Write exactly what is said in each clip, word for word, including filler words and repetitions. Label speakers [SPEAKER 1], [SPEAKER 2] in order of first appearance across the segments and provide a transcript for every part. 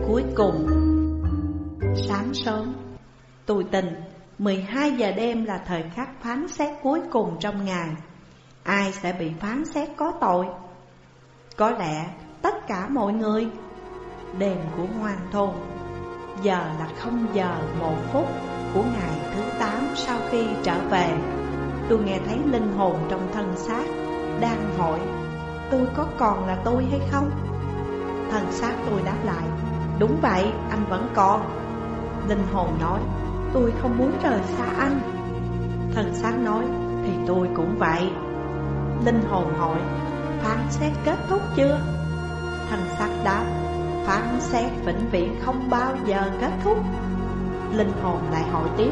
[SPEAKER 1] cuối cùng. Sáng sớm, tôi tình mười hai giờ đêm là thời khắc phán xét cuối cùng trong ngày. Ai sẽ bị phán xét có tội? Có lẽ tất cả mọi người. Đêm của hoang thôn. Giờ là không giờ một phút của ngày thứ tám sau khi trở về. Tôi nghe thấy linh hồn trong thân xác đang hỏi tôi có còn là tôi hay không. Thân xác tôi đáp lại, đúng vậy, anh vẫn còn. Linh hồn nói, tôi không muốn rời xa anh. Thân xác nói, thì tôi cũng vậy. Linh hồn hỏi, phán xét kết thúc chưa? Thân xác đáp, phán xét vĩnh viễn không bao giờ kết thúc. Linh hồn lại hỏi tiếp,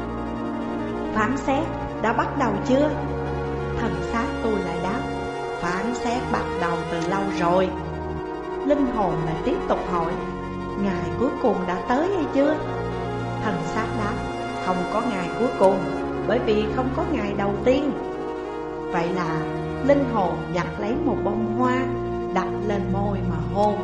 [SPEAKER 1] phán xét đã bắt đầu chưa? Thân xác tôi lại đáp, phán xét bắt đầu từ lâu rồi. Linh hồn lại tiếp tục hỏi, ngày cuối cùng đã tới hay chưa? Thân xác đáp, không có ngày cuối cùng, bởi vì không có ngày đầu tiên. Vậy là linh hồn nhặt lấy một bông hoa, đặt lên môi mà hôn,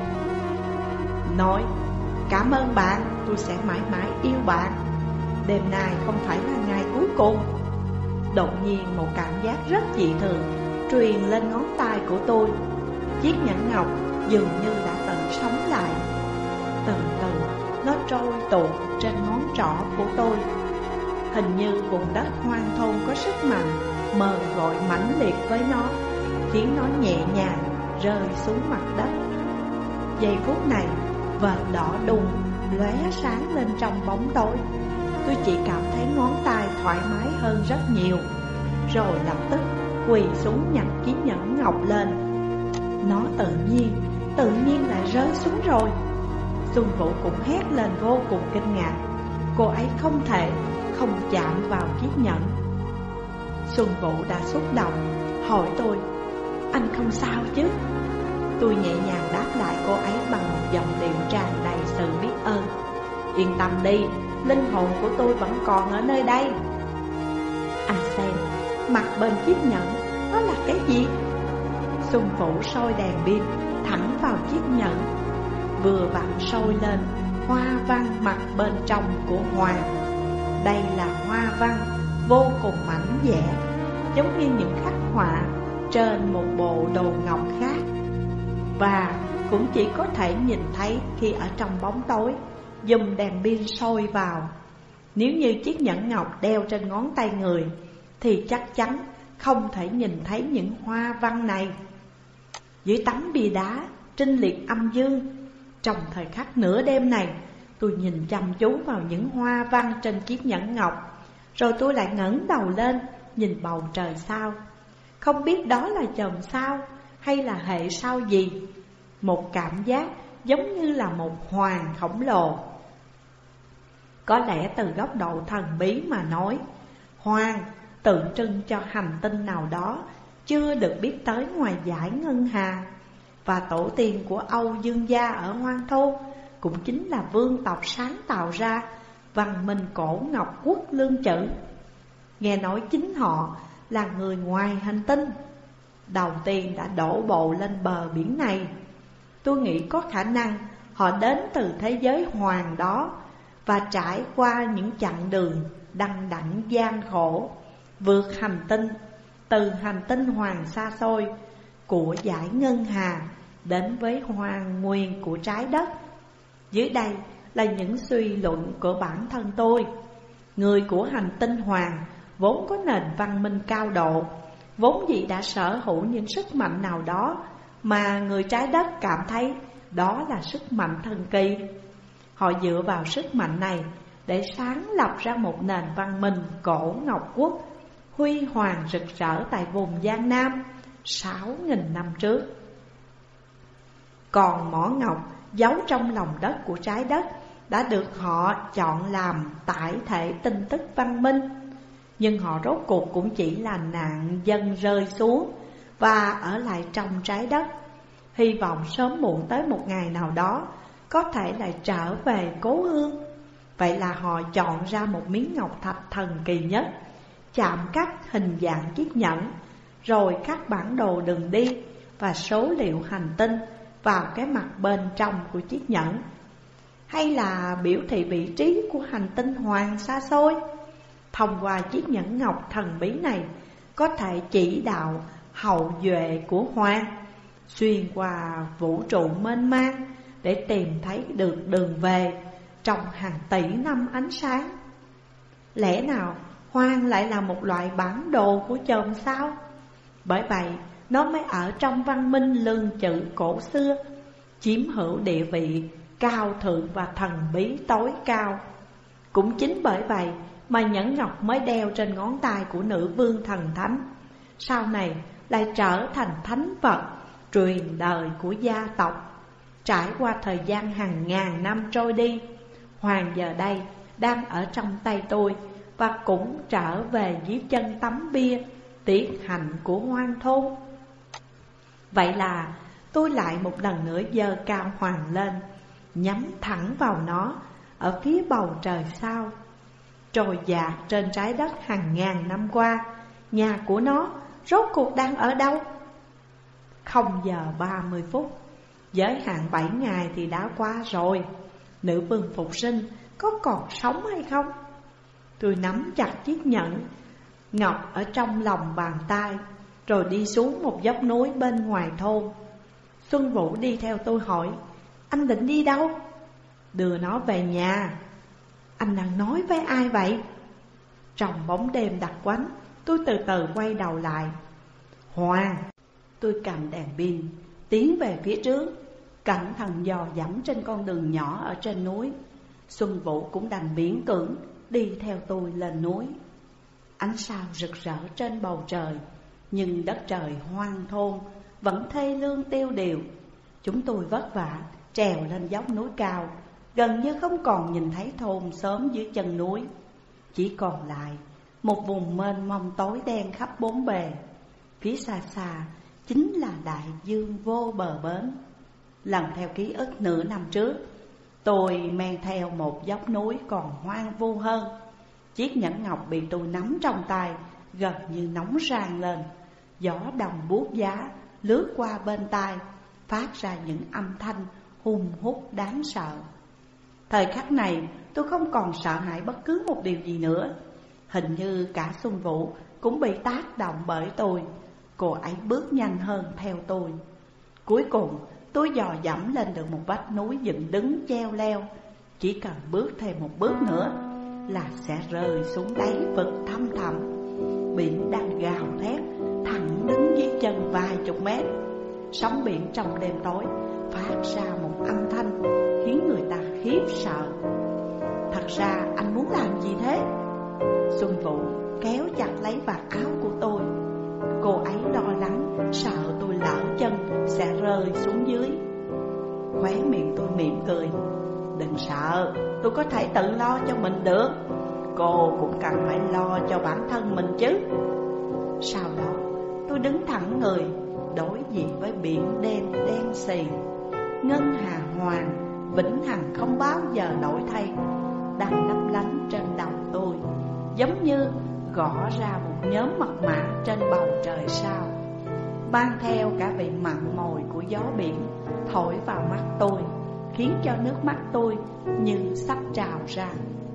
[SPEAKER 1] nói, cảm ơn bạn, tôi sẽ mãi mãi yêu bạn. Đêm nay không phải là ngày cuối cùng. Đột nhiên một cảm giác rất dị thường truyền lên ngón tay của tôi. Chiếc nhẫn ngọc dường như đã tự sống lại. Từ từ nó trôi tuột trên ngón trỏ của tôi. Hình như vùng đất hoang thôn có sức mạnh mời gọi mãnh liệt với nó, khiến nó nhẹ nhàng rơi xuống mặt đất. Giây phút này, vệt đỏ đùng lóe sáng lên trong bóng tối. Tôi chỉ cảm thấy ngón tay thoải mái hơn rất nhiều. Rồi lập tức quỳ xuống nhặt chiếc nhẫn ngọc lên. Nó tự nhiên, tự nhiên lại rơi xuống rồi. Xuân Vũ cũng hét lên vô cùng kinh ngạc. Cô ấy không thể không chạm vào chiếc nhẫn. Xuân Vũ đã xúc động, hỏi tôi, anh không sao chứ? Tôi nhẹ nhàng đáp lại cô ấy bằng một giọng điệu tràn đầy sự biết ơn. Yên tâm đi, linh hồn của tôi vẫn còn ở nơi đây. À xem, mặt bên chiếc nhẫn, nó là cái gì? Xuân Vũ soi đèn pin thẳng vào chiếc nhẫn. Vừa vặn soi lên hoa văn mặt bên trong của Hoàng. Đây là hoa văn vô cùng mảnh vẽ, giống như những khắc họa trên một bộ đồ ngọc khác. Và cũng chỉ có thể nhìn thấy khi ở trong bóng tối, dùng đèn pin soi vào. Nếu như chiếc nhẫn ngọc đeo trên ngón tay người thì chắc chắn không thể nhìn thấy những hoa văn này. Dưới tấm bia đá trinh liệt âm dương, trong thời khắc nửa đêm này, tôi nhìn chăm chú vào những hoa văn trên chiếc nhẫn ngọc. Rồi tôi lại ngẩng đầu lên nhìn bầu trời sao. Không biết đó là chòm sao hay là hệ sao gì. Một cảm giác giống như là một hoàng khổng lồ. Có lẽ từ góc độ thần bí mà nói, hoàng tượng trưng cho hành tinh nào đó chưa được biết tới ngoài dải ngân hà. Và tổ tiên của Âu Dương gia ở hoang thôn cũng chính là vương tộc sáng tạo ra văn minh cổ Ngọc Quốc Lương Chữ. Nghe nói chính họ là người ngoài hành tinh, đầu tiên đã đổ bộ lên bờ biển này. Tôi nghĩ có khả năng họ đến từ thế giới hoàng đó và trải qua những chặng đường đăng đẳng gian khổ, vượt hành tinh, từ hành tinh hoàng xa xôi của dải ngân hà đến với hoàng nguyên của trái đất. Dưới đây là những suy luận của bản thân tôi. Người của hành tinh hoàng vốn có nền văn minh cao độ, vốn dĩ đã sở hữu những sức mạnh nào đó mà người trái đất cảm thấy đó là sức mạnh thần kỳ. Họ dựa vào sức mạnh này để sáng lập ra một nền văn minh cổ Ngọc Quốc huy hoàng rực rỡ tại vùng Giang Nam sáu nghìn năm trước. Còn mỏ ngọc giấu trong lòng đất của trái đất đã được họ chọn làm tải thể tin tức văn minh. Nhưng họ rốt cuộc cũng chỉ là nạn dân rơi xuống và ở lại trong trái đất, hy vọng sớm muộn tới một ngày nào đó có thể lại trở về cố hương. Vậy là họ chọn ra một miếng ngọc thạch thần kỳ nhất, chạm cắt hình dạng chiếc nhẫn, rồi khắc bản đồ đường đi và số liệu hành tinh vào cái mặt bên trong của chiếc nhẫn. hay là biểu thị vị trí của hành tinh hoàng xa xôi? Thông qua chiếc nhẫn ngọc thần bí này, có thể chỉ đạo hậu duệ của Hoàng xuyên qua vũ trụ mênh mang để tìm thấy được đường về trong hàng tỷ năm ánh sáng. Lẽ nào Hoàng lại là một loại bản đồ của chòm sao? Bởi vậy nó mới ở trong văn minh lương chữ cổ xưa, chiếm hữu địa vị cao thượng và thần bí tối cao. Cũng chính bởi vậy mà nhẫn ngọc mới đeo trên ngón tay của nữ vương thần thánh, sau này lại trở thành thánh vật truyền đời của gia tộc. Trải qua thời gian hàng ngàn năm trôi đi, Hoàng giờ đây đang ở trong tay tôi và cũng trở về dưới chân tấm bia tiết hạnh của Hoang thôn. Vậy là tôi lại một lần nữa giơ cao Hoàng lên, nhắm thẳng vào nó ở phía bầu trời sao. Trôi dạt trên trái đất hàng ngàn năm qua, nhà của nó rốt cuộc đang ở đâu? Không giờ ba mươi phút, giới hạn bảy ngày thì đã qua rồi. Nữ vương phục sinh có còn sống hay không? Tôi nắm chặt chiếc nhẫn ngọc ở trong lòng bàn tay, rồi đi xuống một dốc núi bên ngoài thôn. Xuân Vũ đi theo tôi hỏi: anh định đi đâu? Đưa nó về nhà. Anh đang nói với ai vậy? Trong bóng đêm đặc quánh, tôi từ từ quay đầu lại. Hoàng. Tôi cầm đèn pin tiến về phía trước, cẩn thận dò dẫm trên con đường nhỏ ở trên núi. Xuân Vũ cũng đành miễn cưỡng đi theo tôi lên núi. Ánh sao rực rỡ trên bầu trời, nhưng đất trời hoang thôn vẫn thê lương tiêu điều. Chúng tôi vất vả trèo lên dốc núi cao, gần như không còn nhìn thấy thôn xóm dưới chân núi. Chỉ còn lại một vùng mênh mông tối đen khắp bốn bề. Phía xa xa chính là đại dương vô bờ bến. Lần theo ký ức nửa năm trước, tôi men theo một dốc núi còn hoang vu hơn. Chiếc nhẫn ngọc bị tôi nắm trong tay gần như nóng rang lên. Gió đồng buốt giá lướt qua bên tai, phát ra những âm thanh hùng hút đáng sợ. Thời khắc này tôi không còn sợ hãi bất cứ một điều gì nữa. Hình như cả Xuân Vũ cũng bị tác động bởi tôi. Cô ấy bước nhanh hơn theo tôi. Cuối cùng tôi dò dẫm lên được một vách núi dựng đứng treo leo. Chỉ cần bước thêm một bước nữa là sẽ rơi xuống đáy vực thăm thẳm. Biển đang gào thét thẳng đứng dưới chân vài chục mét. Sóng biển trong đêm tối phát ra một âm thanh khiến người ta khiếp sợ. Thật ra anh muốn làm gì thế? Xuân Vũ kéo chặt lấy vạt áo của tôi. Cô ấy lo lắng sợ tôi lỡ chân sẽ rơi xuống dưới. Khóe miệng tôi mỉm cười. Đừng sợ, tôi có thể tự lo cho mình được. Cô cũng cần phải lo cho bản thân mình chứ. Sau đó tôi đứng thẳng người, đối diện với biển đêm đen xì. Ngân hà hoàng vĩnh hằng không bao giờ đổi thay đang lấp lánh trên đầu tôi, giống như gõ ra một nhóm mật mã trên bầu trời sao, mang theo cả vị mặn mòi của gió biển thổi vào mắt tôi, khiến cho nước mắt tôi như sắp trào ra.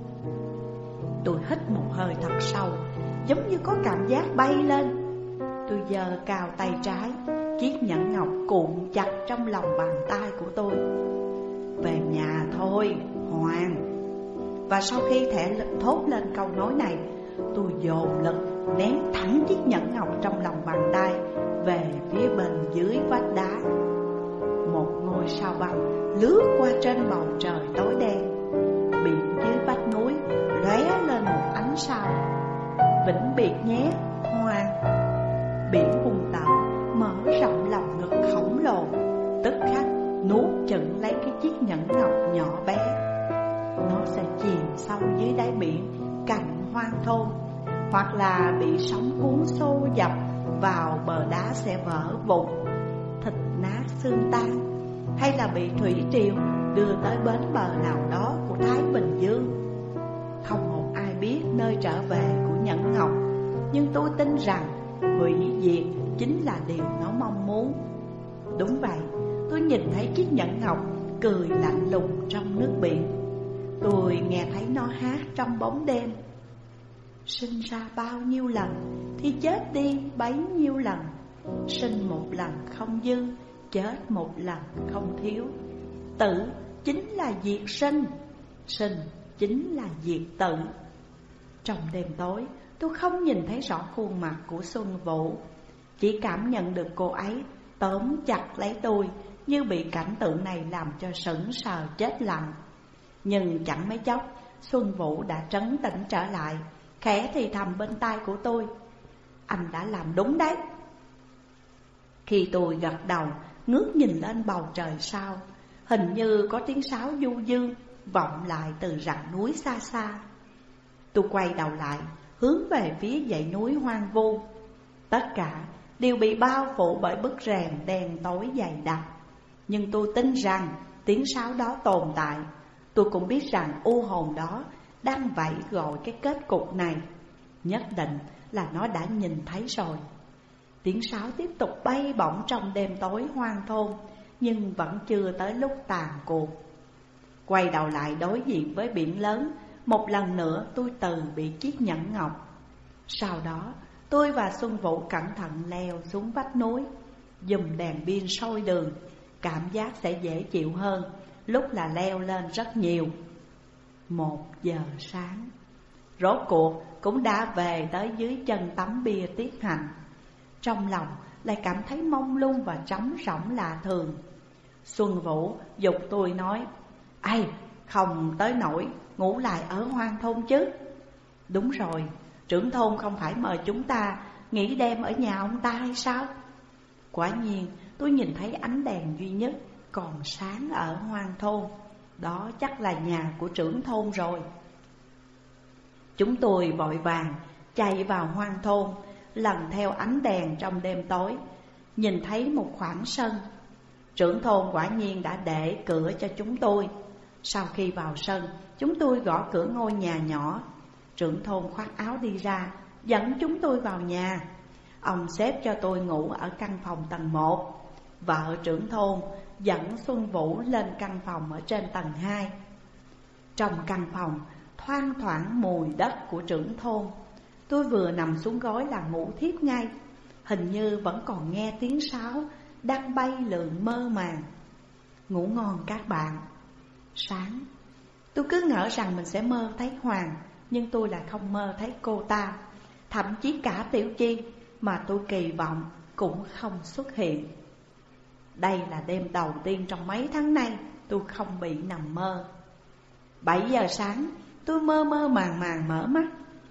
[SPEAKER 1] Tôi hít một hơi thật sâu, giống như có cảm giác bay lên. Tôi giơ cao tay trái, chiếc nhẫn ngọc cuộn chặt trong lòng bàn tay của tôi. Về nhà thôi, Hoàng. Và sau khi thẻ thốt lên câu nói này, tôi dồn lực ném thẳng chiếc nhẫn ngọc trong lòng bàn tay về phía bên dưới vách đá. Một ngôi sao băng lướt qua trên bầu trời tối đen. Biển dưới vách núi lóe lên một ánh sao. Vĩnh biệt nhé, Hoàng. Biển Vũng Tàu mở rộng lòng ngực khổng lồ, tức khắc nuốt chửng lấy cái chiếc nhẫn ngọc nhỏ bé. Nó sẽ chìm sâu dưới đáy biển cạnh hoang thôn, hoặc là bị sóng cuốn xô dập vào bờ đá sẽ vỡ vụn, thịt nát xương tan, hay là bị thủy triều đưa tới bến bờ nào đó của Thái Bình Dương. Không một ai biết nơi trở về của nhẫn ngọc, nhưng tôi tin rằng hủy diệt chính là điều nó mong muốn. Đúng vậy, tôi nhìn thấy chiếc nhẫn ngọc cười lạnh lùng trong nước biển. Tôi nghe thấy nó hát trong bóng đêm: sinh ra bao nhiêu lần thì chết đi bấy nhiêu lần, sinh một lần không dư, chết một lần không thiếu. Tử chính là diệt sinh, sinh chính là diệt tử. Trong đêm tối, tôi không nhìn thấy rõ khuôn mặt của Xuân Vũ, chỉ cảm nhận được cô ấy tóm chặt lấy tôi, như bị cảnh tượng này làm cho sững sờ chết lặng. Nhưng chẳng mấy chốc, Xuân Vũ đã trấn tĩnh trở lại, khẽ thì thầm bên tai của tôi: anh đã làm đúng đấy. Khi tôi gật đầu, ngước nhìn lên bầu trời sao, hình như có tiếng sáo du dương vọng lại từ rặng núi xa xa. Tôi quay đầu lại, hướng về phía dãy núi hoang vu. Tất cả đều bị bao phủ bởi bức rèm đen tối dày đặc. Nhưng tôi tin rằng tiếng sáo đó tồn tại. Tôi cũng biết rằng u hồn đó đang vẫy gọi cái kết cục này. Nhất định là nó đã nhìn thấy rồi. Tiếng sáo tiếp tục bay bổng trong đêm tối hoang thôn, nhưng vẫn chưa tới lúc tàn cuộc. Quay đầu lại đối diện với biển lớn, một lần nữa tôi từ bị chiếc nhẫn ngọc. Sau đó tôi và Xuân Vũ cẩn thận leo xuống vách núi, dùng đèn pin soi đường. Cảm giác sẽ dễ chịu hơn lúc là leo lên rất nhiều. Một giờ sáng, rốt cuộc cũng đã về tới dưới chân tấm bia tiết hạnh. Trong lòng lại cảm thấy mông lung và trống rỗng lạ thường. Xuân Vũ giục tôi nói: "Ây, không tới nỗi ngủ lại ở hoang thôn chứ?" "Đúng rồi, trưởng thôn không phải mời chúng ta nghỉ đêm ở nhà ông ta hay sao?" Quả nhiên tôi nhìn thấy ánh đèn duy nhất còn sáng ở hoang thôn. Đó chắc là nhà của trưởng thôn rồi. Chúng tôi vội vàng chạy vào hoang thôn, lần theo ánh đèn trong đêm tối, nhìn thấy một khoảng sân. Trưởng thôn quả nhiên đã để cửa cho chúng tôi. Sau khi vào sân, chúng tôi gõ cửa ngôi nhà nhỏ. Trưởng thôn khoác áo đi ra, dẫn chúng tôi vào nhà. Ông xếp cho tôi ngủ ở căn phòng tầng một. Vợ trưởng thôn dẫn Xuân Vũ lên căn phòng ở trên tầng hai. Trong căn phòng thoang thoảng mùi đất của trưởng thôn. Tôi vừa nằm xuống gối là ngủ thiếp ngay. Hình như vẫn còn nghe tiếng sáo đang bay lượn mơ màng. Ngủ ngon các bạn. Sáng, tôi cứ ngỡ rằng mình sẽ mơ thấy Hoàng, nhưng tôi lại không mơ thấy cô ta. Thậm chí cả Tiểu Chi mà tôi kỳ vọng cũng không xuất hiện. Đây là đêm đầu tiên trong mấy tháng nay tôi không bị nằm mơ. Bảy giờ sáng, tôi mơ mơ màng màng mở mắt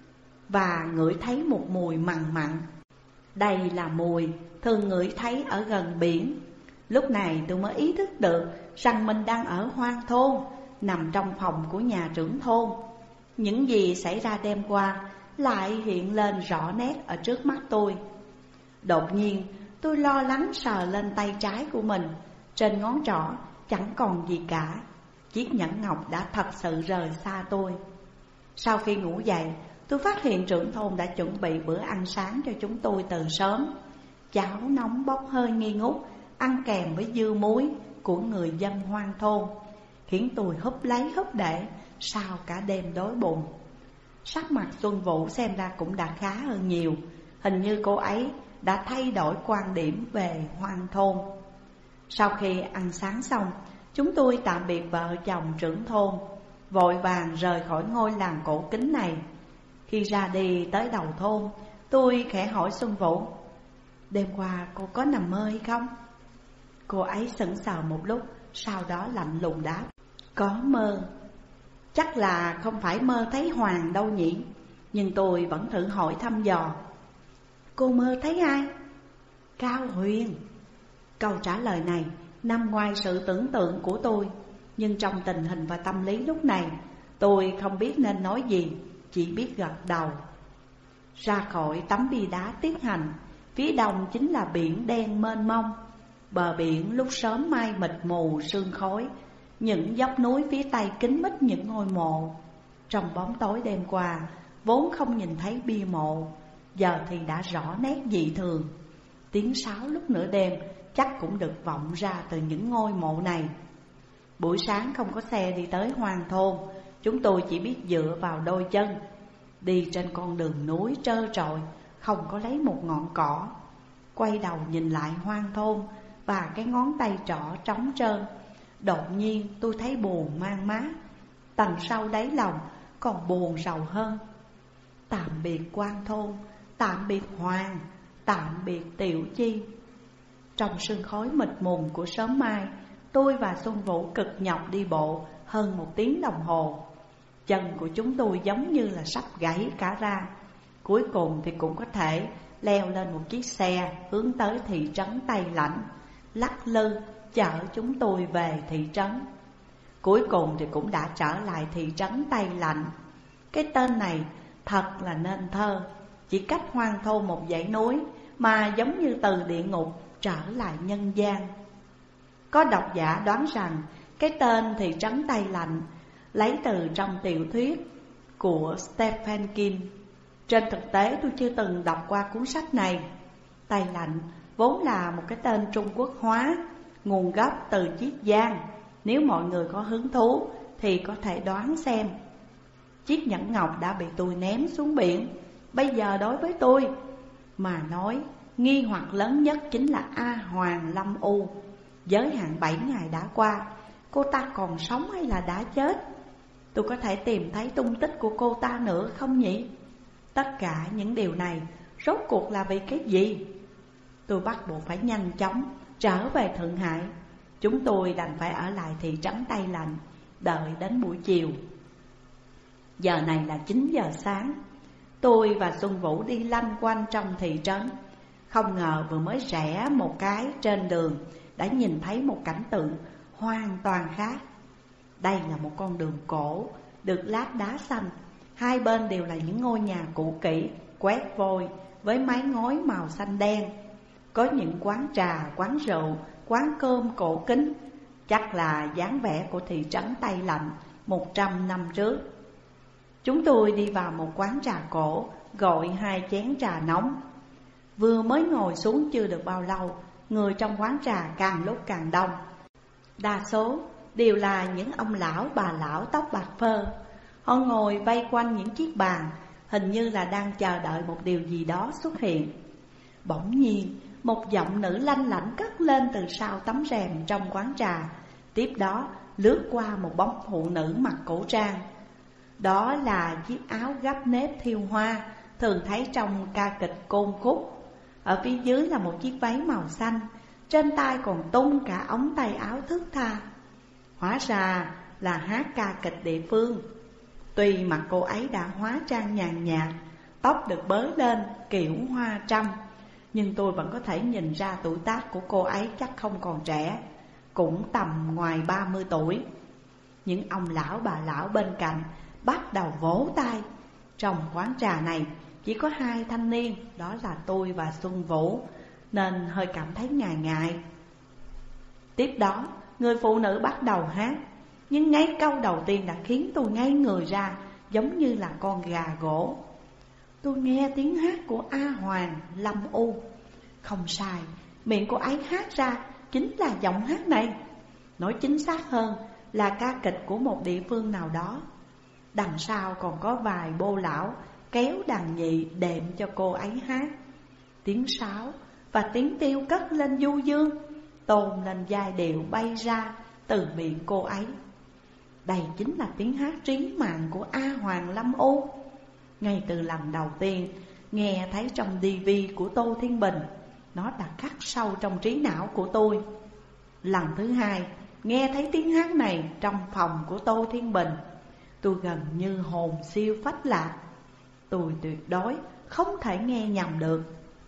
[SPEAKER 1] và ngửi thấy một mùi mặn mặn. Đây là mùi thường ngửi thấy ở gần biển. Lúc này tôi mới ý thức được rằng mình đang ở hoang thôn, nằm trong phòng của nhà trưởng thôn. Những gì xảy ra đêm qua lại hiện lên rõ nét ở trước mắt tôi. Đột nhiên tôi lo lắng sờ lên tay trái của mình. Trên ngón trỏ chẳng còn gì cả. Chiếc nhẫn ngọc đã thật sự rời xa tôi. Sau khi ngủ dậy, tôi phát hiện trưởng thôn đã chuẩn bị bữa ăn sáng cho chúng tôi từ sớm. Cháo nóng bốc hơi nghi ngút, ăn kèm với dưa muối của người dân hoang thôn, khiến tôi húp lấy húp để sau cả đêm đói bụng. Sắc mặt Xuân Vũ xem ra cũng đã khá hơn nhiều. Hình như cô ấy đã thay đổi quan điểm về hoang thôn. Sau khi ăn sáng xong, chúng tôi tạm biệt vợ chồng trưởng thôn, vội vàng rời khỏi ngôi làng cổ kính này. Khi ra đi tới đầu thôn, tôi khẽ hỏi Xuân Vũ: "Đêm qua cô có nằm mơ hay không?" Cô ấy sững sờ một lúc, sau đó lạnh lùng đáp: "Có mơ." Chắc là không phải mơ thấy Hoàng đâu nhỉ. Nhưng tôi vẫn thử hỏi thăm dò: "Cô mơ thấy ai?" "Cao Huyền." Câu trả lời này nằm ngoài sự tưởng tượng của tôi. Nhưng trong tình hình và tâm lý lúc này, tôi không biết nên nói gì, chỉ biết gật đầu. Ra khỏi tấm bia đá tiết hành, phía đông chính là biển đen mênh mông. Bờ biển lúc sớm mai mịt mù sương khói. Những dốc núi phía tây kín mít những ngôi mộ. Trong bóng tối đêm qua vốn không nhìn thấy bia mộ, giờ thì đã rõ nét dị thường. Tiếng sáo lúc nửa đêm chắc cũng được vọng ra từ những ngôi mộ này. Buổi sáng không có xe đi tới Hoang thôn, chúng tôi chỉ biết dựa vào đôi chân. Đi trên con đường núi trơ trọi, không có lấy một ngọn cỏ. Quay đầu nhìn lại Hoang thôn và cái ngón tay trỏ trống trơn. Đột nhiên tôi thấy buồn man mác, tầng sâu đáy lòng còn buồn rầu hơn. Tạm biệt Hoang thôn, tạm biệt Hoàng, tạm biệt Tiểu Chi. Trong sương khói mịt mùng của sớm mai, tôi và Xuân Vũ cực nhọc đi bộ hơn một tiếng đồng hồ. Chân của chúng tôi giống như là sắp gãy cả ra. Cuối cùng thì cũng có thể leo lên một chiếc xe hướng tới thị trấn Tây Lạnh, lắc lư chở chúng tôi về thị trấn. Cuối cùng thì cũng đã trở lại thị trấn Tây Lạnh. Cái tên này thật là nên thơ, chỉ cách Hoang thôn một dãy núi mà giống như từ địa ngục trở lại nhân gian. Có độc giả đoán rằng cái tên thị trấn Tây Lạnh lấy từ trong tiểu thuyết của Stephen King. Trên thực tế tôi chưa từng đọc qua cuốn sách này. Tây Lạnh vốn là một cái tên Trung Quốc hóa, nguồn gốc từ Chiết Giang. Nếu mọi người có hứng thú thì có thể đoán xem. Chiếc nhẫn ngọc đã bị tôi ném xuống biển. Bây giờ đối với tôi mà nói, nghi hoặc lớn nhất chính là A Hoàng Lâm U. Giới hạn bảy ngày đã qua, cô ta còn sống hay là đã chết? Tôi có thể tìm thấy tung tích của cô ta nữa không nhỉ? Tất cả những điều này rốt cuộc là vì cái gì? Tôi bắt buộc phải nhanh chóng trở về Thượng Hải. Chúng tôi đành phải ở lại thị trấn Tây Lạnh, đợi đến buổi chiều. Giờ này là chín giờ sáng. Tôi và Xuân Vũ đi lanh quanh trong thị trấn. Không ngờ vừa mới rẽ một cái trên đường đã nhìn thấy một cảnh tượng hoàn toàn khác. Đây là một con đường cổ được lát đá xanh. Hai bên đều là những ngôi nhà cũ kỹ, quét vôi với mái ngói màu xanh đen. Có những quán trà, quán rượu, quán cơm cổ kính, chắc là dáng vẻ của thị trấn Tây Lạnh một trăm năm trước. Chúng tôi đi vào một quán trà cổ, gọi hai chén trà nóng. Vừa mới ngồi xuống chưa được bao lâu, người trong quán trà càng lúc càng đông. Đa số đều là những ông lão bà lão tóc bạc phơ. Họ ngồi vây quanh những chiếc bàn, hình như là đang chờ đợi một điều gì đó xuất hiện. Bỗng nhiên một giọng nữ lanh lảnh cất lên từ sau tấm rèm trong quán trà. Tiếp đó lướt qua một bóng phụ nữ mặc cổ trang. Đó là chiếc áo gấp nếp thiêu hoa thường thấy trong ca kịch Côn Khúc. Ở phía dưới là một chiếc váy màu xanh, trên tay còn tung cả ống tay áo thướt tha. Hóa ra là hát ca kịch địa phương. Tuy mặt cô ấy đã hóa trang nhàn nhạt, tóc được bới lên kiểu hoa trăm, nhưng tôi vẫn có thể nhìn ra tuổi tác của cô ấy chắc không còn trẻ, cũng tầm ngoài ba mươi tuổi. Những ông lão bà lão bên cạnh bắt đầu vỗ tay. Trong quán trà này chỉ có hai thanh niên, đó là tôi và Xuân Vũ, nên hơi cảm thấy ngại ngại. Tiếp đó người phụ nữ bắt đầu hát, nhưng ngay câu đầu tiên đã khiến tôi ngây người ra, giống như là con gà gỗ. Tôi nghe tiếng hát của A Hoàng Lâm U. Không sai, miệng cô ấy hát ra chính là giọng hát này. Nói chính xác hơn là ca kịch của một địa phương nào đó. Đằng sau còn có vài bô lão kéo đàn nhị đệm cho cô ấy hát. Tiếng sáo và tiếng tiêu cất lên du dương, tôn lên giai điệu bay ra từ miệng cô ấy. Đây chính là tiếng hát trí mạng của A Hoàng Lâm U. Ngay từ lần đầu tiên nghe thấy trong đê vê của Tô Thiên Bình, nó đã khắc sâu trong trí não của tôi. Lần thứ hai nghe thấy tiếng hát này trong phòng của Tô Thiên Bình, tôi gần như hồn siêu phách lạc. Tôi tuyệt đối không thể nghe nhầm được.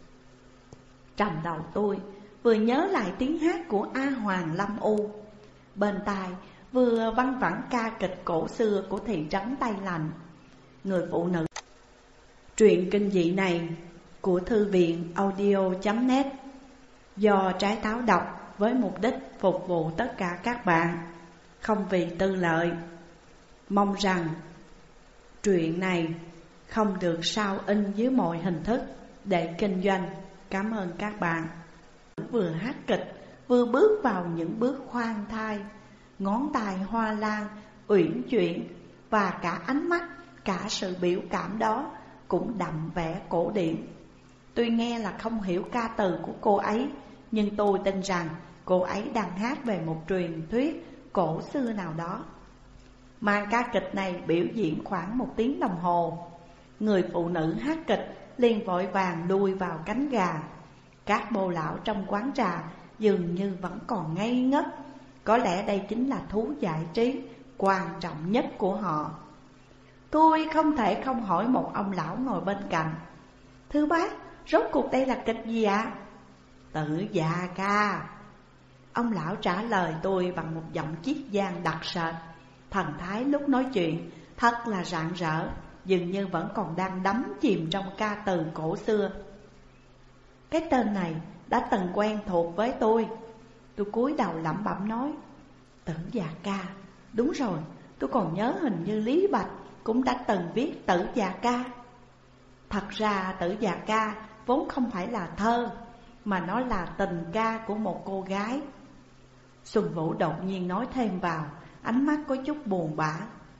[SPEAKER 1] Trong đầu tôi vừa nhớ lại tiếng hát của A Hoàng Lâm U, bên tai vừa văng vẳng ca kịch cổ xưa của thị trấn Tây Lạnh. Người phụ nữ. Truyện kinh dị này của thư viện audio chấm net do Trái Táo đọc với mục đích phục vụ tất cả các bạn, không vì tư lợi. Mong rằng truyện này không được sao in dưới mọi hình thức để kinh doanh. Cảm ơn các bạn. Vừa hát kịch vừa bước vào những bước khoan thai, ngón tay hoa lan, uyển chuyển, và cả ánh mắt, cả sự biểu cảm đó cũng đậm vẻ cổ điển. Tuy nghe là không hiểu ca từ của cô ấy, nhưng tôi tin rằng cô ấy đang hát về một truyền thuyết cổ xưa nào đó. Màn ca kịch này biểu diễn khoảng một tiếng đồng hồ. Người phụ nữ hát kịch liền vội vàng đuôi vào cánh gà. Các bô lão trong quán trà dường như vẫn còn ngây ngất. Có lẽ đây chính là thú giải trí quan trọng nhất của họ. Tôi không thể không hỏi một ông lão ngồi bên cạnh: "Thưa bác, rốt cuộc đây là kịch gì ạ?" "Tử dạ ca." Ông lão trả lời tôi bằng một giọng chiết giang đặc sệt. Thần thái lúc nói chuyện thật là rạng rỡ, dường như vẫn còn đang đắm chìm trong ca từ cổ xưa. Cái tên này đã từng quen thuộc với tôi. Tôi cúi đầu lẩm bẩm nói: "Tử dạ ca, đúng rồi, tôi còn nhớ hình như Lý Bạch cũng đã từng viết Tử dạ ca." Thật ra Tử dạ ca vốn không phải là thơ, mà nó là tình ca của một cô gái. Xuân Vũ đột nhiên nói thêm vào, ánh mắt có chút buồn bã: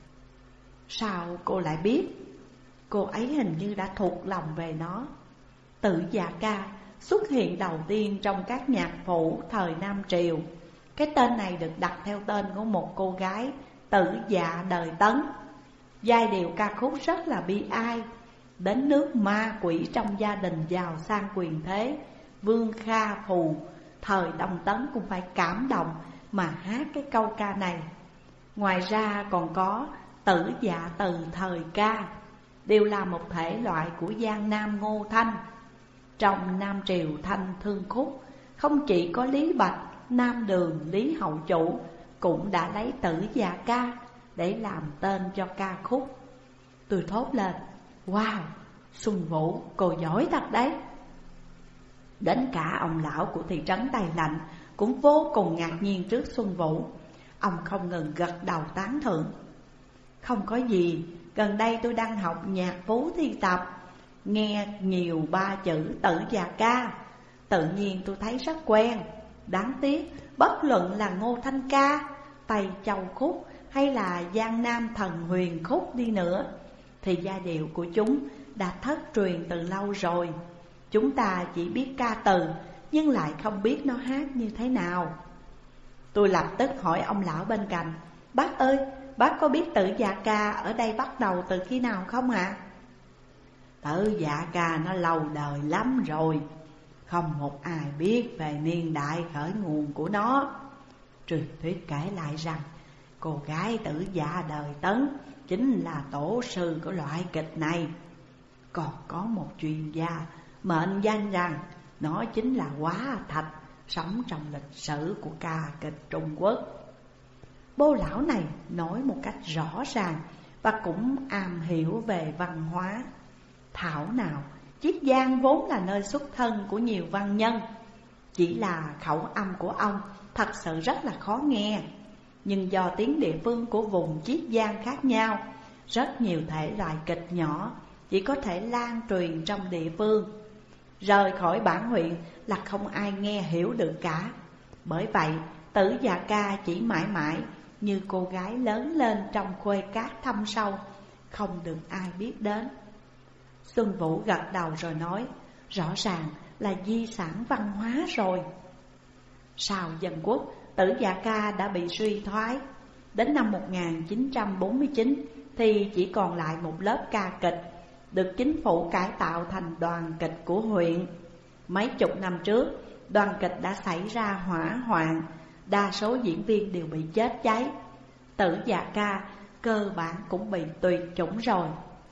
[SPEAKER 1] "Sao cô lại biết?" Cô ấy hình như đã thuộc lòng về nó. Tử dạ ca xuất hiện đầu tiên trong các nhạc phủ thời Nam Triều. Cái tên này được đặt theo tên của một cô gái Tử Dạ đời Tấn. Giai điệu ca khúc rất là bi ai. Đến nước ma quỷ trong gia đình giàu sang quyền thế, Vương Kha Phù thời Đông Tấn cũng phải cảm động mà hát cái câu ca này. Ngoài ra còn có Tử Dạ từ thời ca, đều là một thể loại của Giang Nam Ngô Thanh. Trong Nam Triều Thanh Thương Khúc, không chỉ có Lý Bạch, Nam Đường, Lý Hậu Chủ cũng đã lấy Tử Dạ ca để làm tên cho ca khúc. Tôi thốt lên: "Wow, Xuân Vũ, cô giỏi thật đấy." Đến cả ông lão của thị trấn Tây Lạnh cũng vô cùng ngạc nhiên trước Xuân Vũ. Ông không ngừng gật đầu tán thưởng: "Không có gì, gần đây tôi đang học nhạc phú thi tập, nghe nhiều ba chữ Tử Dạ ca, tự nhiên tôi thấy rất quen. Đáng tiếc, bất luận là Ngô Thanh ca, Tây Châu khúc hay là Giang Nam Thần Huyền khúc đi nữa, thì giai điệu của chúng đã thất truyền từ lâu rồi. Chúng ta chỉ biết ca từ, nhưng lại không biết nó hát như thế nào." Tôi lập tức hỏi ông lão bên cạnh: "Bác ơi, bác có biết Tử Dạ ca ở đây bắt đầu từ khi nào không ạ?" À? "Tử Dạ ca nó lâu đời lắm rồi, không một ai biết về niên đại khởi nguồn của nó. Truyền thuyết kể lại rằng cô gái Tử Dạ đời Tấn chính là tổ sư của loại kịch này. Còn có một chuyên gia mệnh danh rằng nó chính là Quá Thạch, sống trong lịch sử của ca kịch Trung Quốc." Bô lão này nói một cách rõ ràng và cũng am hiểu về văn hóa. Thảo nào Chiết Giang vốn là nơi xuất thân của nhiều văn nhân, chỉ là khẩu âm của ông thật sự rất là khó nghe. Nhưng do tiếng địa phương của vùng Chiết Giang khác nhau, rất nhiều thể loại kịch nhỏ chỉ có thể lan truyền trong địa phương. Rời khỏi bản huyện là không ai nghe hiểu được cả. Bởi vậy Tử Dạ ca chỉ mãi mãi như cô gái lớn lên trong khuê cát thâm sâu, không được ai biết đến. Xuân Vũ gật đầu rồi nói: "Rõ ràng là di sản văn hóa rồi." Sau Dân Quốc, Tử Dạ ca đã bị suy thoái. Đến năm một nghìn chín trăm bốn mươi chín thì chỉ còn lại một lớp ca kịch, được chính phủ cải tạo thành đoàn kịch của huyện. Mấy chục năm trước, đoàn kịch đã xảy ra hỏa hoạn, đa số diễn viên đều bị chết cháy. Tử Dạ ca cơ bản cũng bị tuyệt chủng rồi.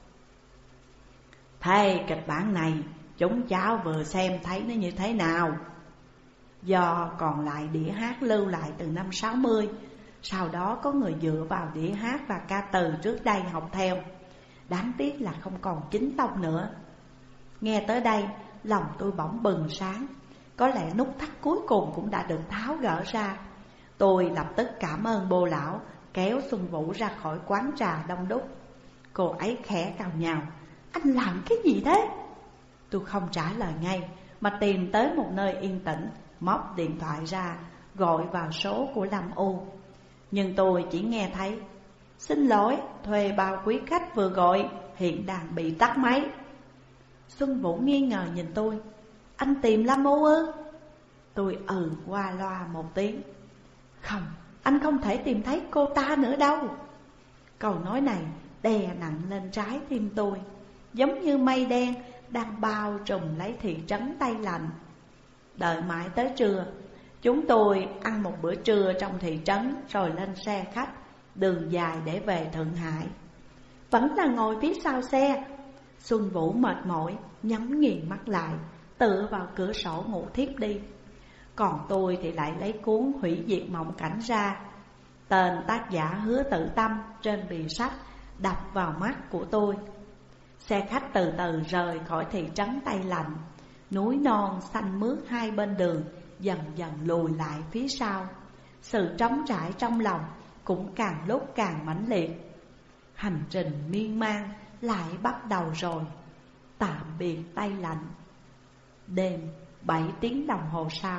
[SPEAKER 1] Thế kịch bản này chúng cháu vừa xem thấy nó như thế nào? Do còn lại đĩa hát lưu lại từ năm sáu mươi, sau đó có người dựa vào đĩa hát và ca từ trước đây học theo. Đáng tiếc là không còn chính tông nữa. Nghe tới đây, lòng tôi bỗng bừng sáng. Có lẽ nút thắt cuối cùng cũng đã được tháo gỡ ra. Tôi lập tức cảm ơn bô lão, kéo Xuân Vũ ra khỏi quán trà đông đúc. Cô ấy khẽ cào nhào: "Anh làm cái gì thế?" Tôi không trả lời ngay, mà tìm tới một nơi yên tĩnh, móc điện thoại ra, gọi vào số của Lâm U. Nhưng tôi chỉ nghe thấy: "Xin lỗi, thuê bao quý khách vừa gọi hiện đang bị tắt máy." Xuân Vũ nghi ngờ nhìn tôi: "Anh tìm Lâm U ư?" Tôi ừ qua loa một tiếng: "Không, anh không thể tìm thấy cô ta nữa đâu." Câu nói này đè nặng lên trái tim tôi, giống như mây đen đang bao trùm lấy thị trấn Tây Lạnh. Đợi mãi tới trưa, chúng tôi ăn một bữa trưa trong thị trấn rồi lên xe khách, đường dài để về Thượng Hải. Vẫn là ngồi phía sau xe, Xuân Vũ mệt mỏi nhắm nghiền mắt lại, tựa vào cửa sổ ngủ thiếp đi. Còn tôi thì lại lấy cuốn Hủy Diệt Mộng Cảnh ra. Tên tác giả Hứa Tự Tâm trên bìa sách đập vào mắt của tôi. Xe khách từ từ rời khỏi thị trấn Tây Lạnh. Núi non xanh mướt hai bên đường dần dần lùi lại phía sau. Sự trống trải trong lòng cũng càng lúc càng mãnh liệt. Hành trình miên man lại bắt đầu rồi. Tạm biệt Tây Lạnh. Đêm bảy tiếng đồng hồ sau,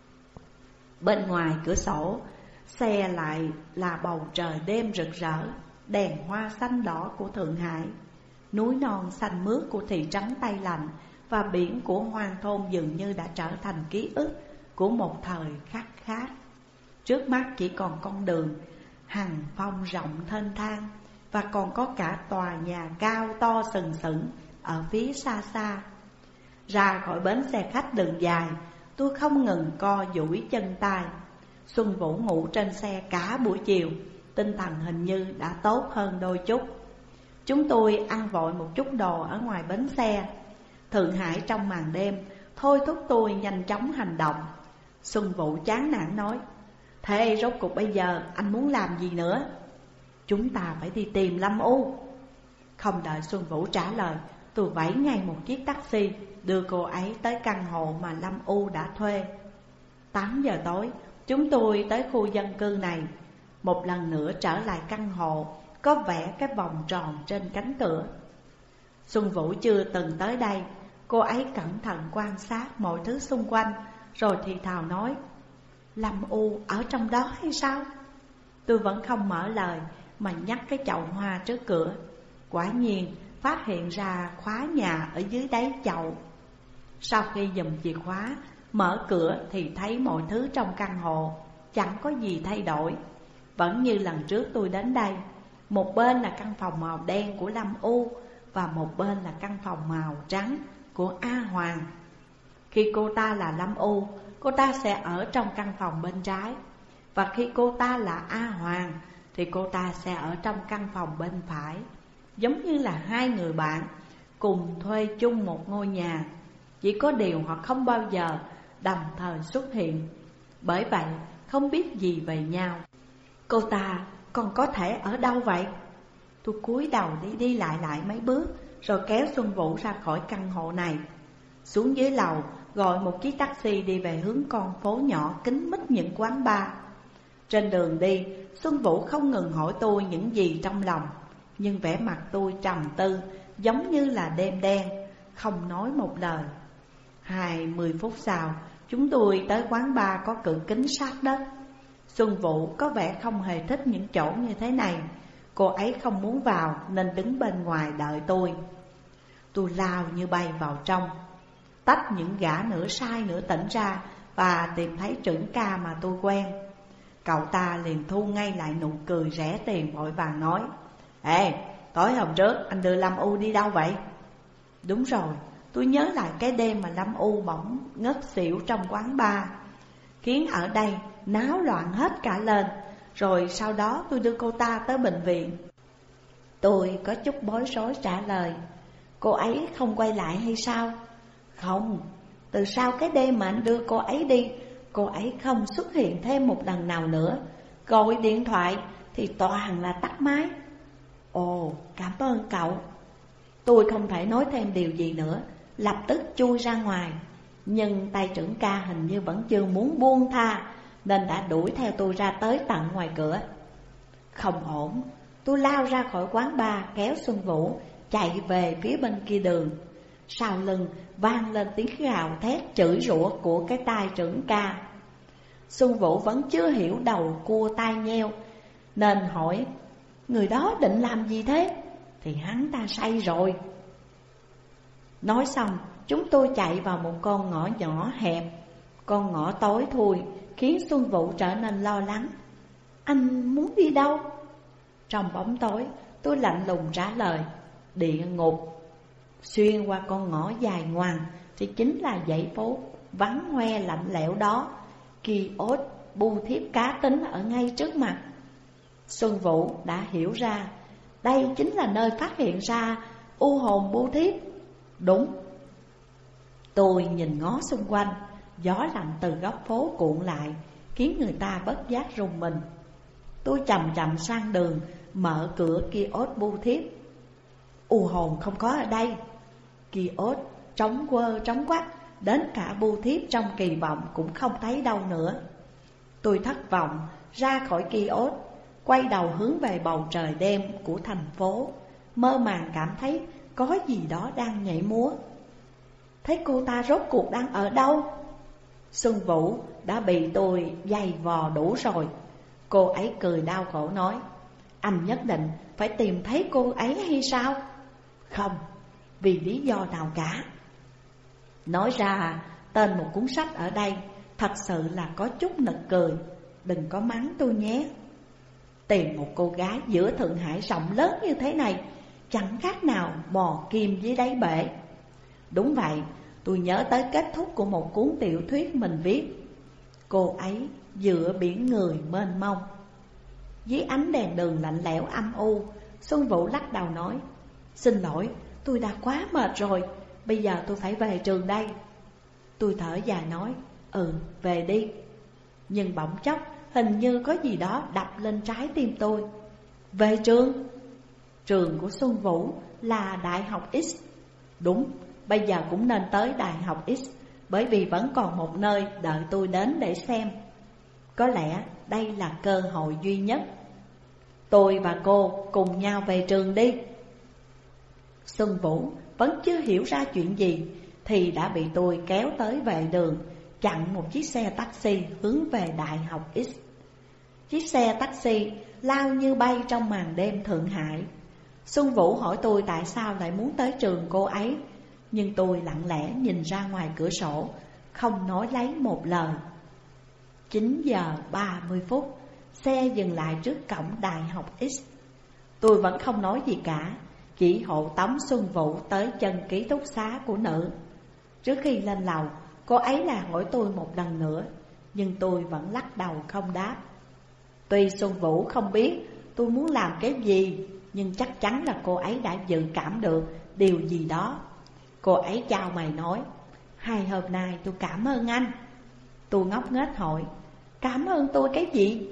[SPEAKER 1] bên ngoài cửa sổ xe lại là bầu trời đêm rực rỡ, đèn hoa xanh đỏ của Thượng Hải, núi non xanh mướt của thị trấn Tây Lạnh và biển của hoang thôn dường như đã trở thành ký ức của một thời khắc khác. Trước mắt chỉ còn con đường hằn phong rộng thênh thang, và còn có cả tòa nhà cao to sừng sững ở phía xa xa. Ra khỏi bến xe khách đường dài, tôi không ngừng co duỗi chân tay. Xuân Vũ ngủ trên xe cả buổi chiều, tinh thần hình như đã tốt hơn đôi chút. Chúng tôi ăn vội một chút đồ ở ngoài bến xe. Thượng Hải trong màn đêm thôi thúc tôi nhanh chóng hành động. Xuân Vũ chán nản nói: "Thế rốt cuộc bây giờ anh muốn làm gì nữa?" "Chúng ta phải đi tìm Lâm U." Không đợi Xuân Vũ trả lời, tôi vẫy ngay một chiếc taxi đưa cô ấy tới căn hộ mà Lâm U đã thuê. Tám giờ tối, chúng tôi tới khu dân cư này. Một lần nữa trở lại căn hộ có vẽ cái vòng tròn trên cánh cửa. Xuân Vũ chưa từng tới đây. Cô ấy cẩn thận quan sát mọi thứ xung quanh, rồi thì thào nói: "Lâm U ở trong đó hay sao?" Tôi vẫn không mở lời mà nhắc cái chậu hoa trước cửa. Quả nhiên phát hiện ra khóa nhà ở dưới đáy chậu. Sau khi giùm chìa khóa, mở cửa thì thấy mọi thứ trong căn hộ chẳng có gì thay đổi. Vẫn như lần trước tôi đến đây. Một bên là căn phòng màu đen của Lâm U, và một bên là căn phòng màu trắng của A Hoàng. Khi cô ta là Lâm U, cô ta sẽ ở trong căn phòng bên trái. Và khi cô ta là A Hoàng thì cô ta sẽ ở trong căn phòng bên phải. Giống như là hai người bạn cùng thuê chung một ngôi nhà. Chỉ có điều họ không bao giờ đồng thời xuất hiện, bởi vậy không biết gì về nhau. Cô ta còn có thể ở đâu vậy? Tôi cúi đầu đi đi lại lại mấy bước, rồi kéo Xuân Vũ ra khỏi căn hộ này. Xuống dưới lầu gọi một chiếc taxi đi về hướng con phố nhỏ kín mít những quán bar. Trên đường đi, Xuân Vũ không ngừng hỏi tôi những gì trong lòng, nhưng vẻ mặt tôi trầm tư, giống như là đêm đen, không nói một lời. Hai mươi phút sau, chúng tôi tới quán bar có cửa kính sát đất. Xuân Vũ có vẻ không hề thích những chỗ như thế này. Cô ấy không muốn vào nên đứng bên ngoài đợi tôi. Tôi lao như bay vào trong, tách những gã nửa say nửa tỉnh ra, và tìm thấy trưởng ca mà tôi quen. Cậu ta liền thu ngay lại nụ cười rẻ tiền, vội vàng nói: "Ê, tối hôm trước anh đưa Lâm U đi đâu vậy?" Đúng rồi, tôi nhớ lại cái đêm mà Lâm U bỗng ngất xỉu trong quán bar, khiến ở đây náo loạn hết cả lên. Rồi sau đó tôi đưa cô ta tới bệnh viện. Tôi có chút bối rối trả lời: "Cô ấy không quay lại hay sao?" "Không, từ sau cái đêm mà anh đưa cô ấy đi, cô ấy không xuất hiện thêm một lần nào nữa. Gọi điện thoại thì toàn là tắt máy." "Ồ, cảm ơn cậu." Tôi không thể nói thêm điều gì nữa, lập tức chui ra ngoài. Nhưng tay trưởng ca hình như vẫn chưa muốn buông tha, nên đã đuổi theo tôi ra tới tận ngoài cửa. Không ổn, tôi lao ra khỏi quán bar, kéo Xuân Vũ chạy về phía bên kia đường. Sau lưng vang lên tiếng gào thét chửi rủa của cái tay trưởng ca. Xuân Vũ vẫn chưa hiểu đầu cua tai nheo, nên hỏi người đó định làm gì thế, thì hắn ta say rồi. Nói xong chúng tôi chạy vào một con ngõ nhỏ hẹp. Con ngõ tối thui khiến Xuân Vũ trở nên lo lắng. Anh muốn đi đâu? Trong bóng tối tôi lạnh lùng trả lời, địa ngục. Xuyên qua con ngõ dài ngoằng thì chính là dãy phố vắng hoe lạnh lẽo đó. Kiosk bu thiếp cá tính ở ngay trước mặt. Xuân Vũ đã hiểu ra đây chính là nơi phát hiện ra u hồn bu thiếp. Đúng. Tôi nhìn ngó xung quanh. Gió lạnh từ góc phố cuộn lại khiến người ta bất giác rùng mình. Tôi chậm chậm sang đường, mở cửa kiosk bu thiếp. U hồn không có ở đây. Kiosk trống quơ trống quắc, đến cả bu thiếp trong kỳ vọng cũng không thấy đâu nữa. Tôi thất vọng ra khỏi kiosk, quay đầu hướng về bầu trời đêm của thành phố, mơ màng cảm thấy có gì đó đang nhảy múa. Thế cô ta rốt cuộc đang ở đâu? Xuân Vũ đã bị tôi giày vò đủ rồi. Cô ấy cười đau khổ nói, anh nhất định phải tìm thấy cô ấy hay sao? Không, vì lý do nào cả. Nói ra tên một cuốn sách ở đây thật sự là có chút nực cười. Đừng có mắng tôi nhé. Tìm một cô gái giữa Thượng Hải rộng lớn như thế này chẳng khác nào mò kim dưới đáy bể. Đúng vậy, tôi nhớ tới kết thúc của một cuốn tiểu thuyết mình viết. Cô ấy giữa biển người mênh mông. Dưới ánh đèn đường lạnh lẽo âm u, Xuân Vũ lắc đầu nói, xin lỗi, tôi đã quá mệt rồi, bây giờ tôi phải về trường đây. Tôi thở dài nói, ừ, về đi. Nhưng bỗng chốc hình như có gì đó đập lên trái tim tôi. Về trường? Trường của Xuân Vũ là Đại học X. Đúng, bây giờ cũng nên tới Đại học X, bởi vì vẫn còn một nơi đợi tôi đến để xem. Có lẽ đây là cơ hội duy nhất. Tôi và cô cùng nhau về trường đi. Xuân Vũ vẫn chưa hiểu ra chuyện gì thì đã bị tôi kéo tới vệ đường, chặn một chiếc xe taxi hướng về Đại học X. Chiếc xe taxi lao như bay trong màn đêm Thượng Hải. Xuân Vũ hỏi tôi tại sao lại muốn tới trường cô ấy, nhưng tôi lặng lẽ nhìn ra ngoài cửa sổ, không nói lấy một lời. Chín giờ ba mươi phút, xe dừng lại trước cổng Đại học X. Tôi vẫn không nói gì cả, chỉ hộ tống Xuân Vũ tới chân ký túc xá của nữ. Trước khi lên lầu, cô ấy là hỏi tôi một lần nữa, nhưng tôi vẫn lắc đầu không đáp. Tuy Xuân Vũ không biết tôi muốn làm cái gì, nhưng chắc chắn là cô ấy đã dự cảm được điều gì đó. Cô ấy chào mày nói, hai hôm nay tôi cảm ơn anh. Tôi ngốc nghếch hỏi, cảm ơn tôi cái gì?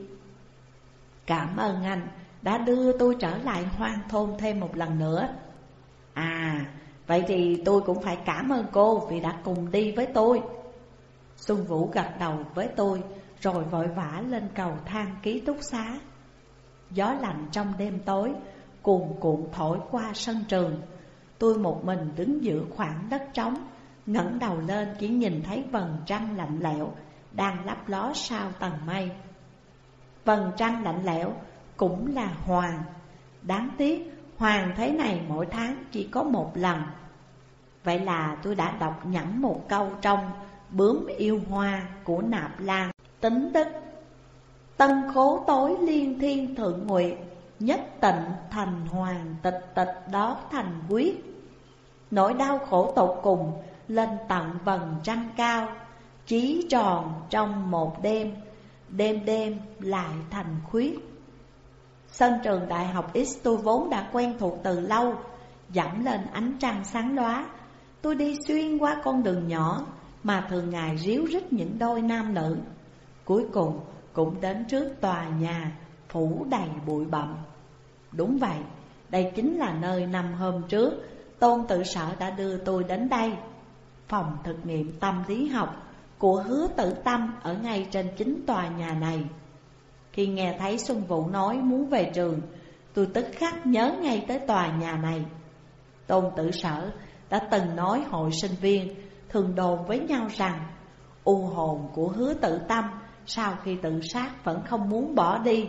[SPEAKER 1] Cảm ơn anh đã đưa tôi trở lại Hoang Thôn thêm một lần nữa. À, vậy thì tôi cũng phải cảm ơn cô vì đã cùng đi với tôi. Xuân Vũ gật đầu với tôi rồi vội vã lên cầu thang ký túc xá. Gió lạnh trong đêm tối cuồn cuộn thổi qua sân trường. Tôi một mình đứng giữa khoảng đất trống, ngẩng đầu lên chỉ nhìn thấy vầng trăng lạnh lẽo đang lấp ló sau tầng mây. Vầng trăng lạnh lẽo cũng là hoàng. Đáng tiếc hoàng thế này mỗi tháng chỉ có một lần. Vậy là tôi đã đọc nhẩm một câu trong Bướm Yêu Hoa của Nạp Lan Tính Đức. Tân khố tối liên thiên thượng nguyệt, nhất tịnh thành hoàng tịch tịch đó thành quyết. Nỗi đau khổ tột cùng lên tận vầng trăng cao, chí tròn trong một đêm, đêm đêm lại thành khuyết. Sân trường Đại học X tôi vốn đã quen thuộc từ lâu. Dẫm lên ánh trăng sáng lóa, tôi đi xuyên qua con đường nhỏ mà thường ngày ríu rít những đôi nam nữ. Cuối cùng cũng đến trước tòa nhà phủ đầy bụi bặm. Đúng vậy, đây chính là nơi năm hôm trước Tôn Tự Sở đã đưa tôi đến đây. Phòng thực nghiệm tâm lý học của Hứa Tử Tâm ở ngay trên chính tòa nhà này. Khi nghe thấy Xuân Vũ nói muốn về trường, tôi tức khắc nhớ ngay tới tòa nhà này. Tôn Tự Sở đã từng nói hội sinh viên thường đồn với nhau rằng u hồn của Hứa Tử Tâm sau khi tự sát vẫn không muốn bỏ đi,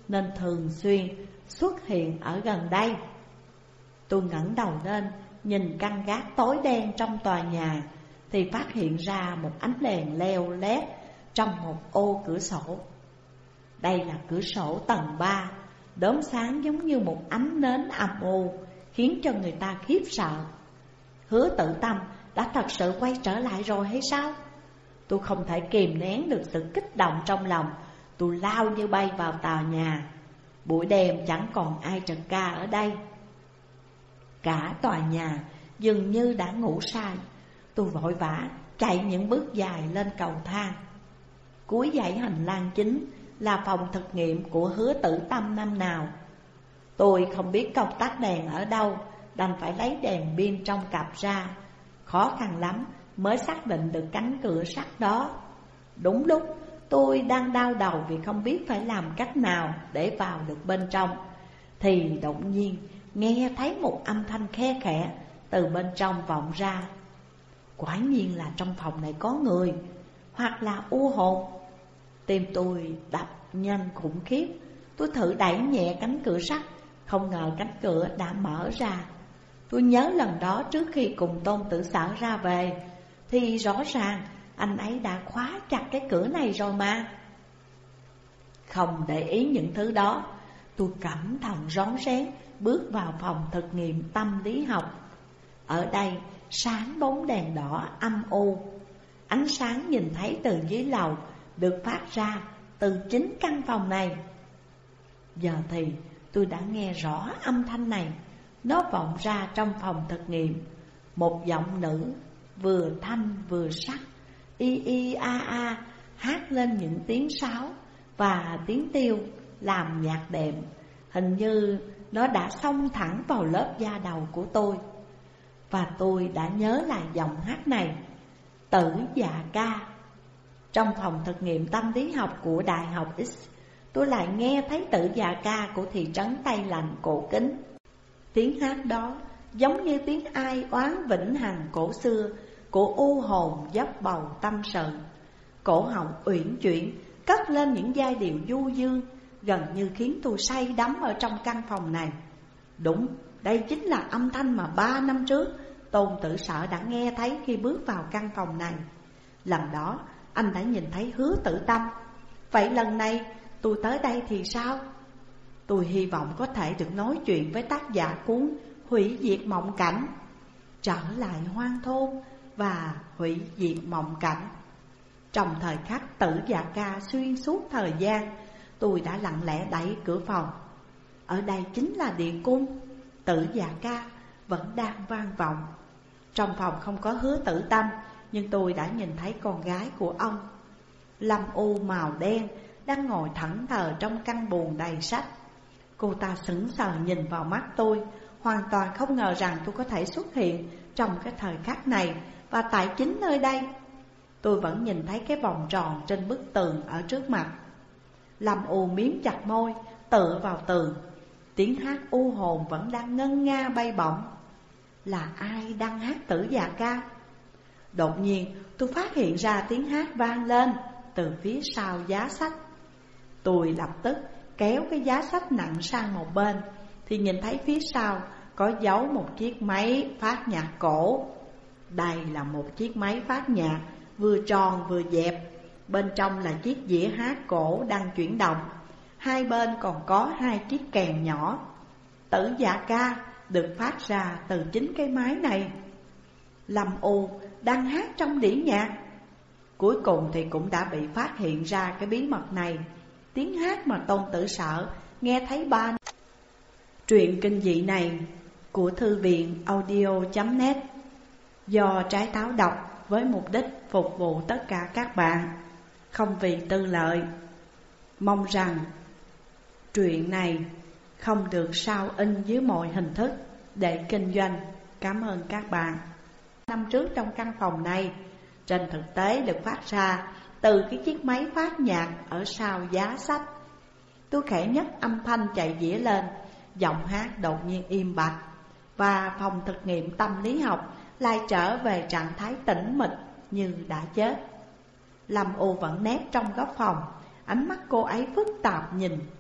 [SPEAKER 1] nên thường xuyên xuất hiện ở gần đây. Tôi ngẩng đầu lên nhìn căn gác tối đen trong tòa nhà thì phát hiện ra một ánh đèn leo lét trong một ô cửa sổ. Đây là cửa sổ tầng ba, đốm sáng giống như một ánh nến âm u, khiến cho người ta khiếp sợ. Hứa Tử Tâm đã thật sự quay trở lại rồi hay sao? Tôi không thể kìm nén được sự kích động trong lòng. Tôi lao như bay vào tòa nhà. Buổi đêm chẳng còn ai trực ca ở đây. Cả tòa nhà dường như đã ngủ say. Tôi vội vã chạy những bước dài lên cầu thang. Cuối dãy hành lang chính là phòng thực nghiệm của Hứa Tử Tâm năm nào. Tôi không biết công tắc đèn ở đâu, đành phải lấy đèn pin trong cặp ra. Khó khăn lắm mới xác định được cánh cửa sắt đó. Đúng lúc tôi đang đau đầu vì không biết phải làm cách nào để vào được bên trong, thì đột nhiên nghe thấy một âm thanh khe khẽ từ bên trong vọng ra. Quả nhiên là trong phòng này có người, hoặc là u hồn. Tim tôi đập nhanh khủng khiếp. Tôi thử đẩy nhẹ cánh cửa sắt, không ngờ cánh cửa đã mở ra. Tôi nhớ lần đó trước khi cùng Tôn Tử Sở ra về thì rõ ràng anh ấy đã khóa chặt cái cửa này rồi mà. Không để ý những thứ đó, tôi cẩn thận rón rén bước vào phòng thực nghiệm tâm lý học. Ở đây sáng bóng đèn đỏ âm u. Ánh sáng nhìn thấy từ dưới lầu được phát ra từ chính căn phòng này. Giờ thì tôi đã nghe rõ âm thanh này. Nó vọng ra trong phòng thực nghiệm. Một giọng nữ vừa thanh vừa sắc, y y a a, hát lên những tiếng sáo và tiếng tiêu làm nhạc đệm. Hình như nó đã xông thẳng vào lớp da đầu của tôi. Và tôi đã nhớ lại giọng hát này, Tử Dạ Ca. Trong phòng thực nghiệm tâm lý học của Đại học X, tôi lại nghe thấy Tử Dạ Ca của thị trấn Tây Lạnh cổ kính. Tiếng hát đó giống như tiếng ai oán vĩnh hằng cổ xưa của u hồn dốc bầu tâm sự. Cổ họng uyển chuyển cất lên những giai điệu du dương, gần như khiến tôi say đắm ở trong căn phòng này. Đúng, đây chính là âm thanh mà ba năm trước Tôn Tử Sở đã nghe thấy khi bước vào căn phòng này. Lần đó anh đã nhìn thấy Hứa Tử Tâm. Vậy lần này tôi tới đây thì sao? Tôi hy vọng có thể được nói chuyện với tác giả cuốn Hủy Diệt Mộng Cảnh, trở lại hoang thôn và hủy diệt mộng cảnh. Trong thời khắc Tử Dạ Ca xuyên suốt thời gian, tôi đã lặng lẽ đẩy cửa phòng. Ở đây chính là địa cung. Tử Dạ Ca vẫn đang vang vọng. Trong phòng không có Hứa Tử Tâm, nhưng tôi đã nhìn thấy con gái của ông, Lâm U màu đen, đang ngồi thẫn thờ trong căn buồng đầy sách. Cô ta sững sờ nhìn vào mắt tôi, hoàn toàn không ngờ rằng tôi có thể xuất hiện trong cái thời khắc này và tại chính nơi đây. Tôi vẫn nhìn thấy cái vòng tròn trên bức tường ở trước mặt. Lâm U miếm chặt môi, tựa vào tường. Tiếng hát u hồn vẫn đang ngân nga bay bổng. Là ai đang hát Tử Dạ Ca? Đột nhiên tôi phát hiện ra tiếng hát vang lên từ phía sau giá sách. Tôi lập tức kéo cái giá sách nặng sang một bên, thì nhìn thấy phía sau có giấu một chiếc máy phát nhạc cổ. Đây là một chiếc máy phát nhạc vừa tròn vừa dẹp. Bên trong là chiếc dĩa hát cổ đang chuyển động. Hai bên còn có hai chiếc kèn nhỏ. Tử Dạ Ca được phát ra từ chính cái máy này. Lâm U đang hát trong đĩa nhạc. Cuối cùng thì cũng đã bị phát hiện ra cái bí mật này. Tiếng hát mà Tôn Tử Sở nghe thấy ba. Truyện kinh dị này của thư viện audio chấm net do Trái Táo đọc với mục đích phục vụ tất cả các bạn, không vì tư lợi. Mong rằng truyện này không được sao in dưới mọi hình thức để kinh doanh. Cảm ơn các bạn. Năm trước trong căn phòng này, trên thực tế được phát ra từ cái chiếc máy phát nhạc ở sau giá sách. Tôi khẽ nhấc âm thanh chạy dĩa lên, giọng hát đột nhiên im bặt, và phòng thực nghiệm tâm lý học lại trở về trạng thái tĩnh mịch như đã chết. Lâm U vẫn nép trong góc phòng, ánh mắt cô ấy phức tạp nhìn.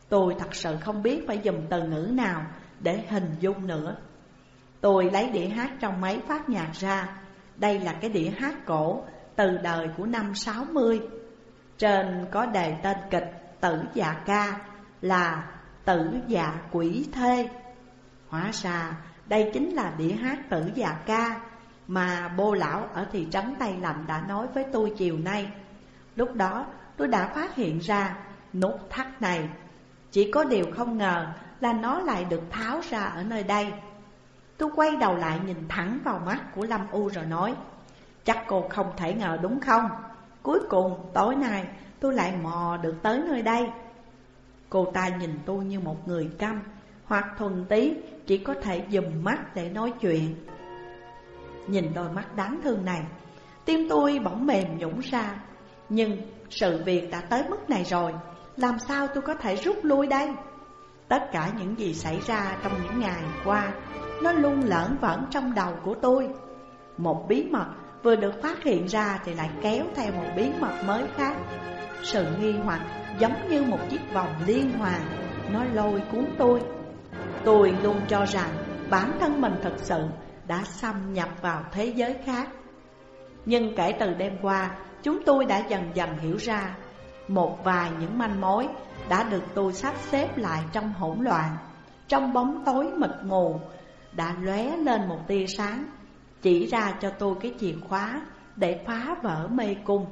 [SPEAKER 1] Tôi thật sự không biết phải dùng từ ngữ nào để hình dung nữa. Tôi lấy đĩa hát trong máy phát nhạc ra. Đây là cái đĩa hát cổ từ đời của năm sáu mươi. Trên có đề tên kịch Tử Dạ Ca là Tử Dạ Quỷ Thê. Hóa ra đây chính là đĩa hát Tử Dạ Ca mà bô lão ở thị trấn Tây Lạnh đã nói với tôi chiều nay. Lúc đó tôi đã phát hiện ra nút thắt này. Chỉ có điều không ngờ là nó lại được tháo ra ở nơi đây. Tôi quay đầu lại nhìn thẳng vào mắt của Lâm U rồi nói: chắc cô không thể ngờ đúng không? Cuối cùng tối nay tôi lại mò được tới nơi đây. Cô ta nhìn tôi như một người câm hoặc thuần tí, chỉ có thể dùm mắt để nói chuyện. Nhìn đôi mắt đáng thương này, tim tôi bỗng mềm nhũn ra. Nhưng sự việc đã tới mức này rồi, làm sao tôi có thể rút lui đây? Tất cả những gì xảy ra trong những ngày qua, nó luôn lởn vởn trong đầu của tôi. Một bí mật vừa được phát hiện ra thì lại kéo theo một bí mật mới khác. Sự nghi hoặc giống như một chiếc vòng liên hoàn, nó lôi cuốn tôi. Tôi luôn cho rằng bản thân mình thật sự đã xâm nhập vào thế giới khác. Nhưng kể từ đêm qua, chúng tôi đã dần dần hiểu ra một vài những manh mối đã được tôi sắp xếp lại trong hỗn loạn. Trong bóng tối mịt mù đã lóe lên một tia sáng, chỉ ra cho tôi cái chìa khóa để phá vỡ mê cung.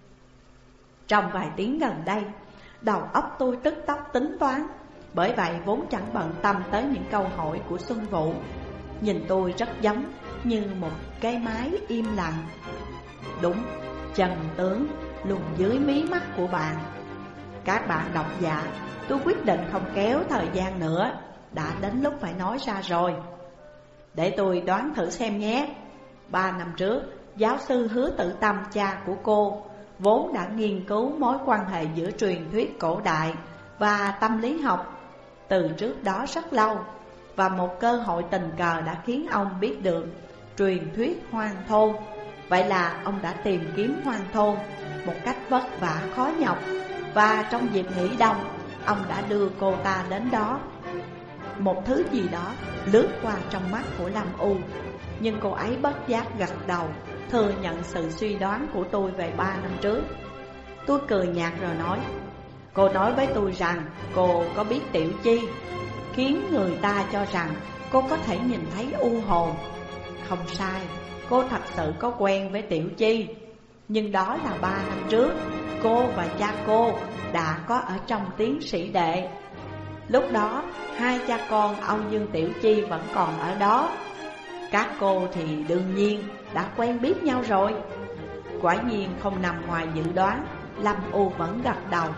[SPEAKER 1] Trong vài tiếng gần đây, đầu óc tôi tức tốc tính toán, bởi vậy vốn chẳng bận tâm tới những câu hỏi của Xuân Vũ. Nhìn tôi rất giống như một cái máy im lặng. Đúng, chân tướng luôn dưới mí mắt của bạn. Các bạn độc giả, tôi quyết định không kéo thời gian nữa, đã đến lúc phải nói ra rồi. Để tôi đoán thử xem nhé. Ba năm trước, giáo sư Hứa Tự Tâm, cha của cô, vốn đã nghiên cứu mối quan hệ giữa truyền thuyết cổ đại và tâm lý học từ trước đó rất lâu. Và một cơ hội tình cờ đã khiến ông biết được truyền thuyết hoang thôn. Vậy là ông đã tìm kiếm hoang thôn một cách vất vả khó nhọc. Và trong dịp nghỉ đông, ông đã đưa cô ta đến đó. Một thứ gì đó lướt qua trong mắt của Lâm U, nhưng cô ấy bất giác gật đầu, thừa nhận sự suy đoán của tôi về ba năm trước. Tôi cười nhạt rồi nói: cô nói với tôi rằng cô có biết Tiểu Chi, khiến người ta cho rằng cô có thể nhìn thấy u hồn. Không sai, cô thật sự có quen với Tiểu Chi. Nhưng đó là ba năm trước, cô và cha cô đã có ở trong tiến sĩ đệ. Lúc đó, hai cha con Âu Dương Tiểu Chi vẫn còn ở đó. Các cô thì đương nhiên đã quen biết nhau rồi. Quả nhiên không nằm ngoài dự đoán, Lâm U vẫn gật đầu.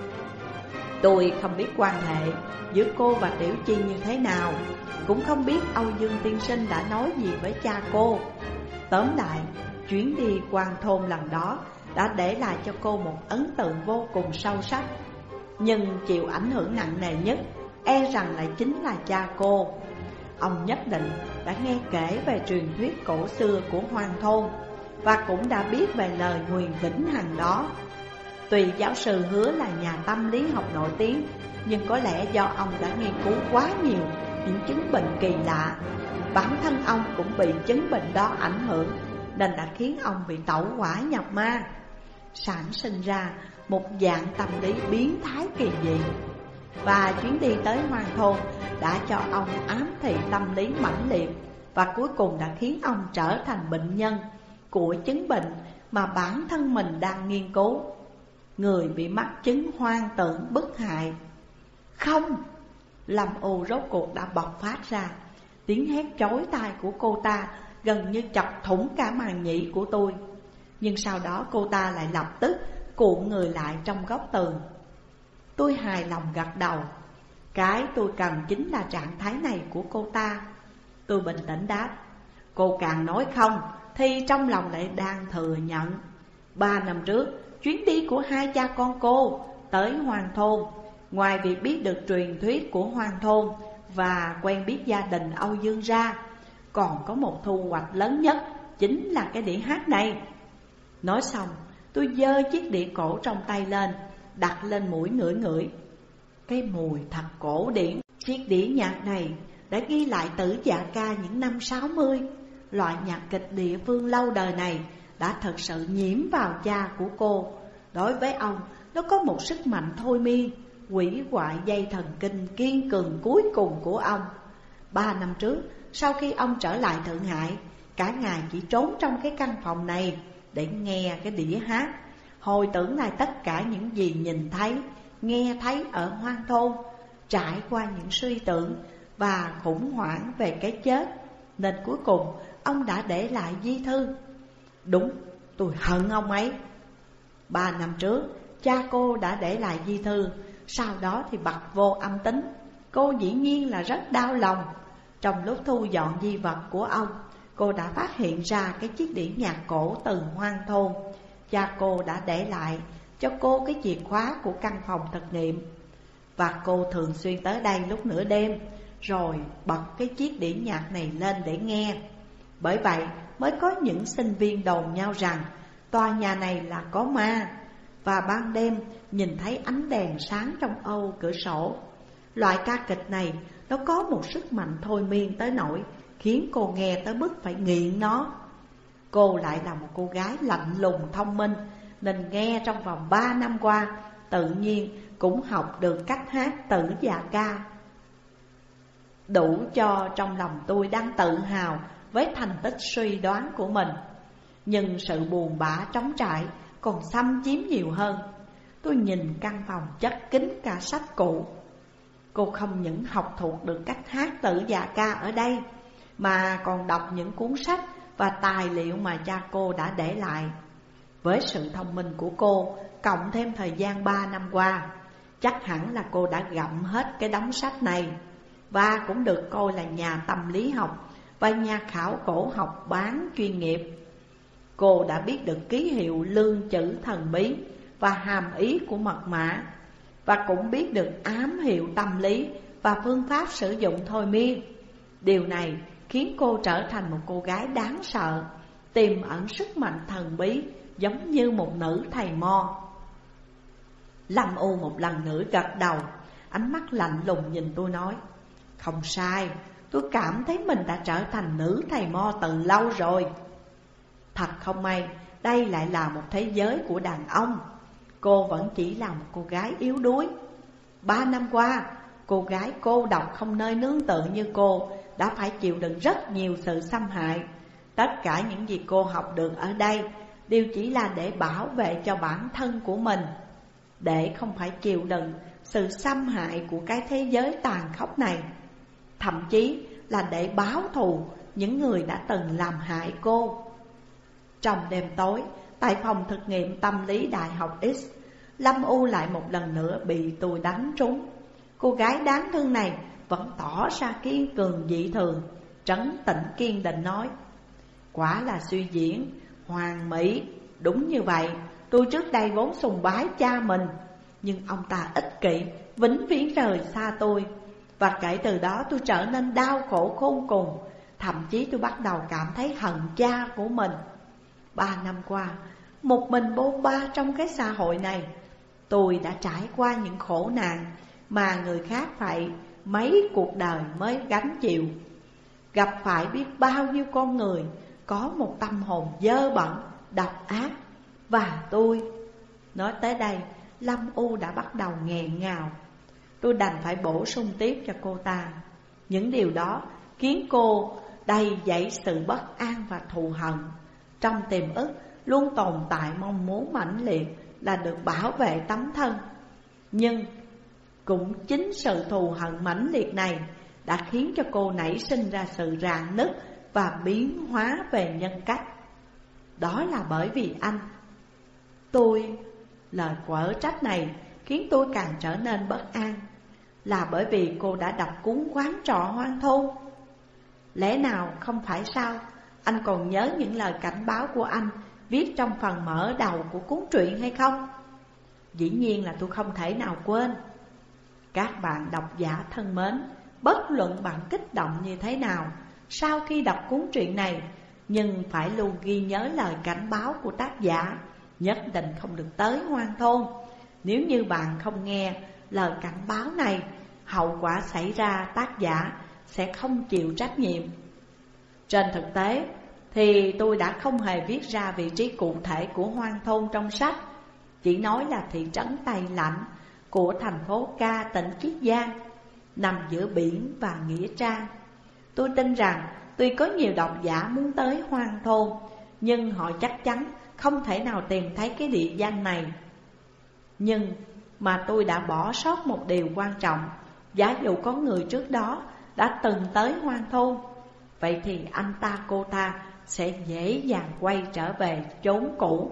[SPEAKER 1] Tôi không biết quan hệ giữa cô và Tiểu Chi như thế nào, cũng không biết Âu Dương tiên sinh đã nói gì với cha cô. Tóm lại, chuyến đi Quan Thôn lần đó đã để lại cho cô một ấn tượng vô cùng sâu sắc. Nhưng chịu ảnh hưởng nặng nề nhất e rằng lại chính là cha cô. Ông nhất định đã nghe kể về truyền thuyết cổ xưa của Hoang Thôn, và cũng đã biết về lời nguyền vĩnh hằng đó. Tuy giáo sư Hứa là nhà tâm lý học nổi tiếng, nhưng có lẽ do ông đã nghiên cứu quá nhiều những chứng bệnh kỳ lạ, bản thân ông cũng bị chứng bệnh đó ảnh hưởng, nên đã khiến ông bị tẩu hỏa nhập ma, sản sinh ra một dạng tâm lý biến thái kỳ dị. Và chuyến đi tới Hoang Thôn đã cho ông ám thị tâm lý mãnh liệt, và cuối cùng đã khiến ông trở thành bệnh nhân của chứng bệnh mà bản thân mình đang nghiên cứu. Người bị mắc chứng hoang tưởng bức hại. Không! Lâm U rốt cuộc đã bộc phát ra. Tiếng hét chói tai của cô ta gần như chọc thủng cả màng nhĩ của tôi. Nhưng sau đó cô ta lại lập tức cuộn người lại trong góc tường. Tôi hài lòng gật đầu. Cái tôi cần chính là trạng thái này của cô ta. Tôi bình tĩnh đáp: cô càng nói không thì trong lòng lại đang thừa nhận. Ba năm trước, chuyến đi của hai cha con cô tới Hoang Thôn, ngoài việc biết được truyền thuyết của Hoang Thôn và quen biết gia đình Âu Dương ra, còn có một thu hoạch lớn nhất, chính là cái đĩa hát này. Nói xong, tôi giơ chiếc đĩa cổ trong tay lên, đặt lên mũi ngửi ngửi. cái mùi thật cổ điển. Chiếc đĩa nhạc này đã ghi lại Tử Dạ Ca những năm sáu mươi. Loại nhạc kịch địa phương lâu đời này đã thật sự nhiễm vào cha của cô. Đối với ông, nó có một sức mạnh thôi miên, hủy hoại dây thần kinh kiên cường cuối cùng của ông. Ba năm trước, sau khi ông trở lại Thượng Hải, cả ngày chỉ trốn trong cái căn phòng này để nghe cái đĩa hát, hồi tưởng lại tất cả những gì nhìn thấy, nghe thấy ở hoang thôn, trải qua những suy tưởng và khủng hoảng về cái chết. Nên cuối cùng ông đã để lại di thư. Đúng, tôi hận ông ấy. Ba năm trước, cha cô đã để lại di thư, sau đó thì bật vô âm tính. Cô dĩ nhiên là rất đau lòng. Trong lúc thu dọn di vật của ông, cô đã phát hiện ra cái chiếc đĩa nhạc cổ từ hoang thôn. Cha cô đã để lại cho cô cái chìa khóa của căn phòng thực nghiệm, và cô thường xuyên tới đây lúc nửa đêm, rồi bật cái chiếc đĩa nhạc này lên để nghe. Bởi vậy mới có những sinh viên đồn nhau rằng tòa nhà này là có ma, và ban đêm nhìn thấy ánh đèn sáng trong ô cửa sổ. Loại ca kịch này nó có một sức mạnh thôi miên tới nỗi khiến cô nghe tới mức phải nghiện nó. Cô lại là một cô gái lạnh lùng thông minh, nên nghe trong vòng ba năm qua tự nhiên cũng học được cách hát Tử Dạ Ca, đủ cho trong lòng tôi đang tự hào với thành tích suy đoán của mình. Nhưng sự buồn bã trống trải còn xâm chiếm nhiều hơn. Tôi nhìn căn phòng chất kín cả sách cũ. Cô không những học thuộc được cách hát Tử Dạ Ca ở đây, mà còn đọc những cuốn sách và tài liệu mà cha cô đã để lại. Với sự thông minh của cô, cộng thêm thời gian ba năm qua, chắc hẳn là cô đã gặm hết cái đống sách này, và cũng được coi là nhà tâm lý học và nhà khảo cổ học bán chuyên nghiệp. Cô đã biết được ký hiệu lương chữ thần bí và hàm ý của mật mã, và cũng biết được ám hiệu tâm lý và phương pháp sử dụng thôi miên. Điều này khiến cô trở thành một cô gái đáng sợ, tiềm ẩn sức mạnh thần bí giống như một nữ thầy mo. Lâm U một lần nữa gật đầu, ánh mắt lạnh lùng nhìn tôi nói: không sai, tôi cảm thấy mình đã trở thành nữ thầy mo từ lâu rồi. Thật không may, đây lại là một thế giới của đàn ông. Cô vẫn chỉ là một cô gái yếu đuối. Ba năm qua, cô gái cô độc không nơi nương tựa như cô đã phải chịu đựng rất nhiều sự xâm hại. Tất cả những gì cô học được ở đây đều chỉ là để bảo vệ cho bản thân của mình, để không phải chịu đựng sự xâm hại của cái thế giới tàn khốc này. Thậm chí là để báo thù những người đã từng làm hại cô. Trong đêm tối, tại phòng thực nghiệm tâm lý Đại học X, Lâm U lại một lần nữa bị tôi đánh trúng. Cô gái đáng thương này vẫn tỏ ra kiên cường dị thường, trấn tĩnh kiên định nói: quả là suy diễn, hoàn mỹ. Đúng như vậy, tôi trước đây vốn sùng bái cha mình, nhưng ông ta ích kỷ, vĩnh viễn rời xa tôi. Và kể từ đó tôi trở nên đau khổ khôn cùng. Thậm chí tôi bắt đầu cảm thấy hận cha của mình. Ba năm qua, một mình bôn ba trong cái xã hội này, tôi đã trải qua những khổ nạn mà người khác phải mấy cuộc đời mới gánh chịu. Gặp phải biết bao nhiêu con người có một tâm hồn dơ bẩn, độc ác. Và tôi... Nói tới đây, Lâm U đã bắt đầu nghẹn ngào. Tôi đành phải bổ sung tiếp cho cô ta. Những điều đó khiến cô đầy dẫy sự bất an và thù hận. Trong tiềm ức luôn tồn tại mong muốn mãnh liệt là được bảo vệ tấm thân. Nhưng cũng chính sự thù hận mãnh liệt này đã khiến cho cô nảy sinh ra sự rạn nứt và biến hóa về nhân cách. Đó là bởi vì anh. Tôi... Lời quở trách này khiến tôi càng trở nên bất an. Là bởi vì cô đã đọc cuốn Quán trọ hoang thôn. Lẽ nào không phải sao? Anh còn nhớ những lời cảnh báo của anh viết trong phần mở đầu của cuốn truyện hay không? Dĩ nhiên là tôi không thể nào quên. Các bạn độc giả thân mến, bất luận bạn kích động như thế nào sau khi đọc cuốn truyện này, nhưng phải luôn ghi nhớ lời cảnh báo của tác giả, nhất định không được tới hoang thôn. Nếu như bạn không nghe lời cảnh báo này, hậu quả xảy ra tác giả sẽ không chịu trách nhiệm. Trên thực tế thì tôi đã không hề viết ra vị trí cụ thể của Hoang Thôn trong sách, chỉ nói là thị trấn Tây Lạnh của thành phố Ca, tỉnh Chiết Giang, nằm giữa biển và Nghĩa Trang. Tôi tin rằng tuy có nhiều độc giả muốn tới Hoang Thôn, nhưng họ chắc chắn không thể nào tìm thấy cái địa danh này. Nhưng mà tôi đã bỏ sót một điều quan trọng. Giả dụ có người trước đó đã từng tới Hoang Thôn, vậy thì anh ta cô ta sẽ dễ dàng quay trở về chốn cũ.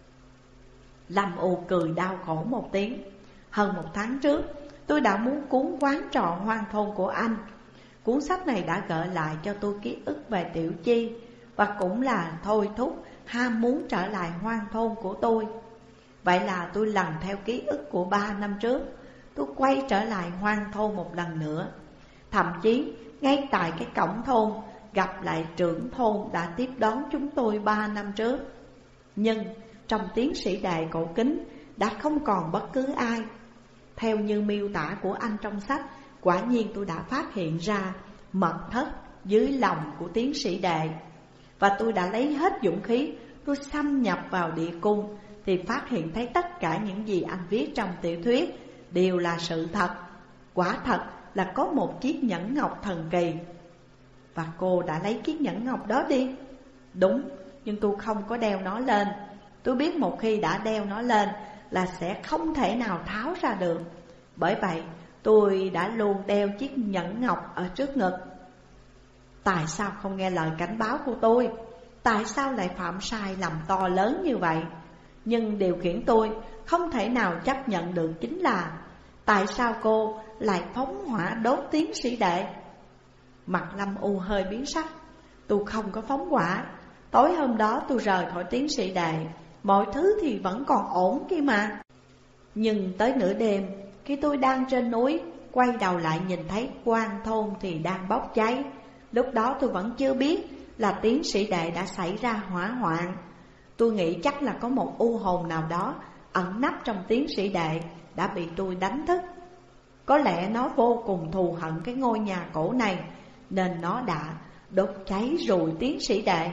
[SPEAKER 1] Lâm U cười đau khổ một tiếng. Hơn một tháng trước, tôi đã muốn cuốn Quán trọ Hoang Thôn của anh. Cuốn sách này đã gợi lại cho tôi ký ức về Tiểu Chi, và cũng là thôi thúc ham muốn trở lại Hoang Thôn của tôi. Vậy là tôi lần theo ký ức của ba năm trước, tôi quay trở lại Hoang Thôn một lần nữa. Thậm chí ngay tại cái cổng thôn gặp lại trưởng thôn đã tiếp đón chúng tôi ba năm trước. Nhưng trong tiến sĩ Đại cổ kính đã không còn bất cứ ai. Theo như miêu tả của anh trong sách, quả nhiên tôi đã phát hiện ra mật thất dưới lòng của tiến sĩ Đệ. Và tôi đã lấy hết dũng khí, tôi xâm nhập vào địa cung, thì phát hiện thấy tất cả những gì anh viết trong tiểu thuyết đều là sự thật. Quả thật là có một chiếc nhẫn ngọc thần kỳ. Và cô đã lấy chiếc nhẫn ngọc đó đi. Đúng, nhưng tôi không có đeo nó lên. Tôi biết một khi đã đeo nó lên là sẽ không thể nào tháo ra được. Bởi vậy tôi đã luôn đeo chiếc nhẫn ngọc ở trước ngực. Tại sao không nghe lời cảnh báo của tôi? Tại sao lại phạm sai lầm to lớn như vậy? Nhưng điều khiến tôi không thể nào chấp nhận được chính là tại sao cô lại phóng hỏa đốt tiến sĩ Đệ? Mặt Lâm U hơi biến sắc. Tôi không có phóng hỏa. Tối hôm đó tôi rời khỏi tiến sĩ Đệ, mọi thứ thì vẫn còn ổn kia mà. Nhưng tới nửa đêm, khi tôi đang trên núi, quay đầu lại nhìn thấy Hoang Thôn thì đang bốc cháy. Lúc đó tôi vẫn chưa biết là tiến sĩ Đệ đã xảy ra hỏa hoạn. Tôi nghĩ chắc là có một u hồn nào đó ẩn nấp trong tiến sĩ Đệ đã bị tôi đánh thức. Có lẽ nó vô cùng thù hận cái ngôi nhà cổ này, nên nó đã đốt cháy rồi tiến sĩ Đệ.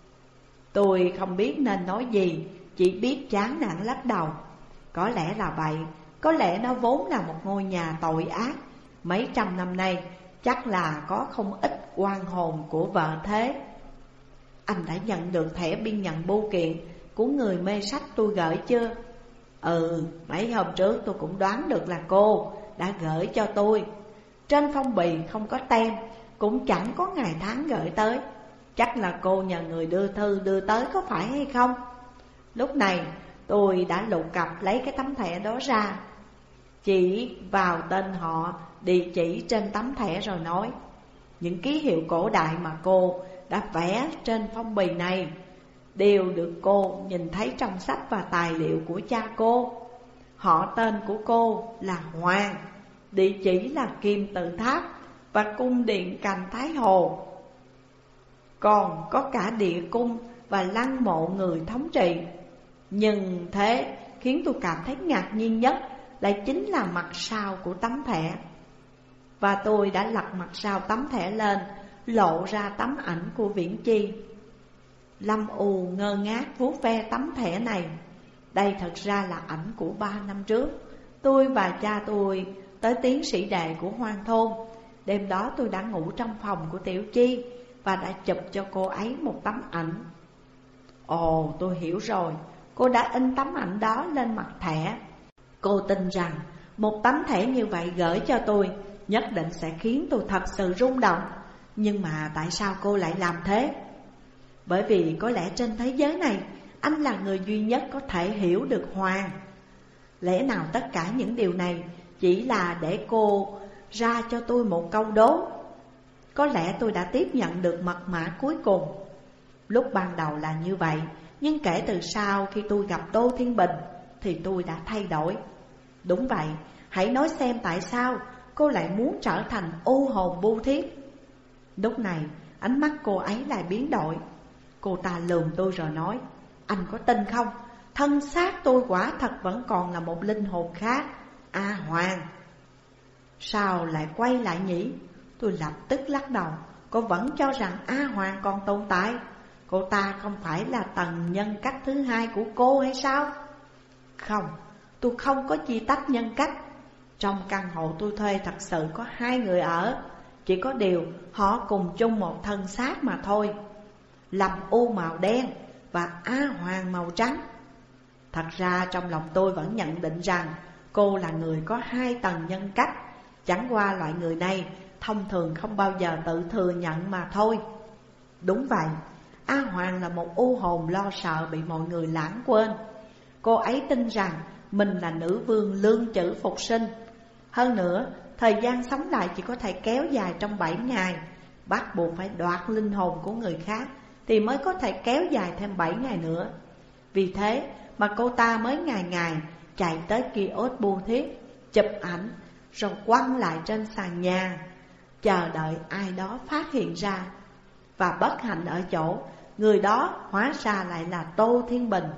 [SPEAKER 1] Tôi không biết nên nói gì, chỉ biết chán nản lắc đầu. Có lẽ là vậy, có lẽ nó vốn là một ngôi nhà tội ác. Mấy trăm năm nay chắc là có không ít oan hồn của vợ thế. Anh đã nhận được thẻ biên nhận bưu kiện của người mê sách tôi gửi chưa? Ừ, mấy hôm trước tôi cũng đoán được là cô đã gửi cho tôi. Trên phong bì không có tem, cũng chẳng có ngày tháng gửi tới. Chắc là cô nhờ người đưa thư đưa tới có phải hay không? Lúc này tôi đã lục cặp lấy cái tấm thẻ đó ra, chỉ vào tên họ, địa chỉ trên tấm thẻ rồi nói: những ký hiệu cổ đại mà cô đã vẽ trên phong bì này đều được cô nhìn thấy trong sách và tài liệu của cha cô. Họ tên của cô là Hoàng, địa chỉ là Kim Tự Tháp và cung điện Cành Thái Hồ. Còn có cả địa cung và lăng mộ người thống trị. Nhưng thế khiến tôi cảm thấy ngạc nhiên nhất lại chính là mặt sau của tấm thẻ. Và tôi đã lật mặt sau tấm thẻ lên, lộ ra tấm ảnh của Viễn Chi. Lâm U ngơ ngác vuốt ve tấm thẻ này. Đây thật ra là ảnh của ba năm trước. Tôi và cha tôi tới tiến sĩ Đệ của Hoang Thôn. Đêm đó tôi đã ngủ trong phòng của Tiểu Chi và đã chụp cho cô ấy một tấm ảnh. Ồ, tôi hiểu rồi. Cô đã in tấm ảnh đó lên mặt thẻ. Cô tin rằng một tấm thẻ như vậy gửi cho tôi nhất định sẽ khiến tôi thật sự rung động. Nhưng mà tại sao cô lại làm thế? Bởi vì có lẽ trên thế giới này anh là người duy nhất có thể hiểu được Hoàng. Lẽ nào tất cả những điều này chỉ là để cô ra cho tôi một câu đố? Có lẽ tôi đã tiếp nhận được mật mã cuối cùng. Lúc ban đầu là như vậy, nhưng kể từ sau khi tôi gặp Tô Thiên Bình thì tôi đã thay đổi. Đúng vậy, hãy nói xem tại sao cô lại muốn trở thành ô hồn bu thiết. Lúc này ánh mắt cô ấy lại biến đổi. Cô ta lườm tôi rồi nói: anh có tin không? Thân xác tôi quả thật vẫn còn là một linh hồn khác. A Hoàng. Sao lại quay lại nhỉ? Tôi lập tức lắc đầu. Cô vẫn cho rằng A Hoàng còn tồn tại? Cô ta không phải là tầng nhân cách thứ hai của cô hay sao? Không, tôi không có chia tách nhân cách. Trong căn hộ tôi thuê thật sự có hai người ở, chỉ có điều họ cùng chung một thân xác mà thôi. Lâm U màu đen và A Hoàng màu trắng. Thật ra trong lòng tôi vẫn nhận định rằng cô là người có hai tầng nhân cách. Chẳng qua loại người này thông thường không bao giờ tự thừa nhận mà thôi. Đúng vậy, A Hoàng là một u hồn lo sợ bị mọi người lãng quên. Cô ấy tin rằng mình là nữ vương lương chữ phục sinh. Hơn nữa, thời gian sống lại chỉ có thể kéo dài trong bảy ngày. Bắt buộc phải đoạt linh hồn của người khác thì mới có thể kéo dài thêm bảy ngày nữa. Vì thế mà cô ta mới ngày ngày chạy tới kiosk bưu thiếp, chụp ảnh rồi quăng lại trên sàn nhà, chờ đợi ai đó phát hiện ra. Và bất hạnh ở chỗ, người đó hóa ra lại là Tô Thiên Bình.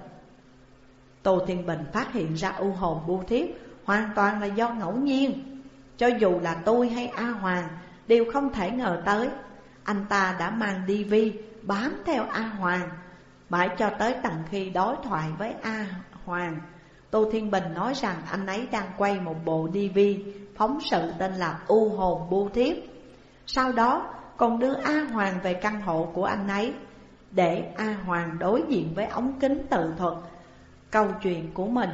[SPEAKER 1] Tô Thiên Bình phát hiện ra u hồn bưu thiếp hoàn toàn là do ngẫu nhiên. Cho dù là tôi hay A Hoàng đều không thể ngờ tới. Anh ta đã mang đê vê bám theo A Hoàng, mãi cho tới tận khi đối thoại với A Hoàng, Tô Thiên Bình nói rằng anh ấy đang quay một bộ đê vê phóng sự tên là U Hồn Bưu Thiếp. Sau đó còn đưa A Hoàng về căn hộ của anh ấy, để A Hoàng đối diện với ống kính tự thuật câu chuyện của mình.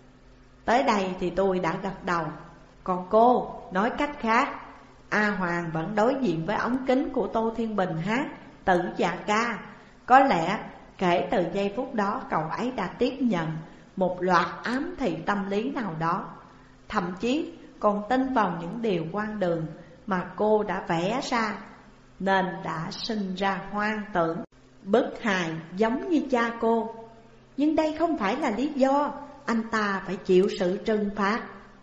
[SPEAKER 1] Tới đây thì tôi đã gật đầu. Còn cô, nói cách khác, A Hoàng vẫn đối diện với ống kính của Tô Thiên Bình hát Tử Dạ Ca. Có lẽ kể từ giây phút đó cậu ấy đã tiếp nhận một loạt ám thị tâm lý nào đó, thậm chí còn tin vào những điều hoang đường mà cô đã vẽ ra, nên đã sinh ra hoang tưởng bức hài giống như cha cô. Nhưng đây không phải là lý do anh ta phải chịu sự trừng phạt.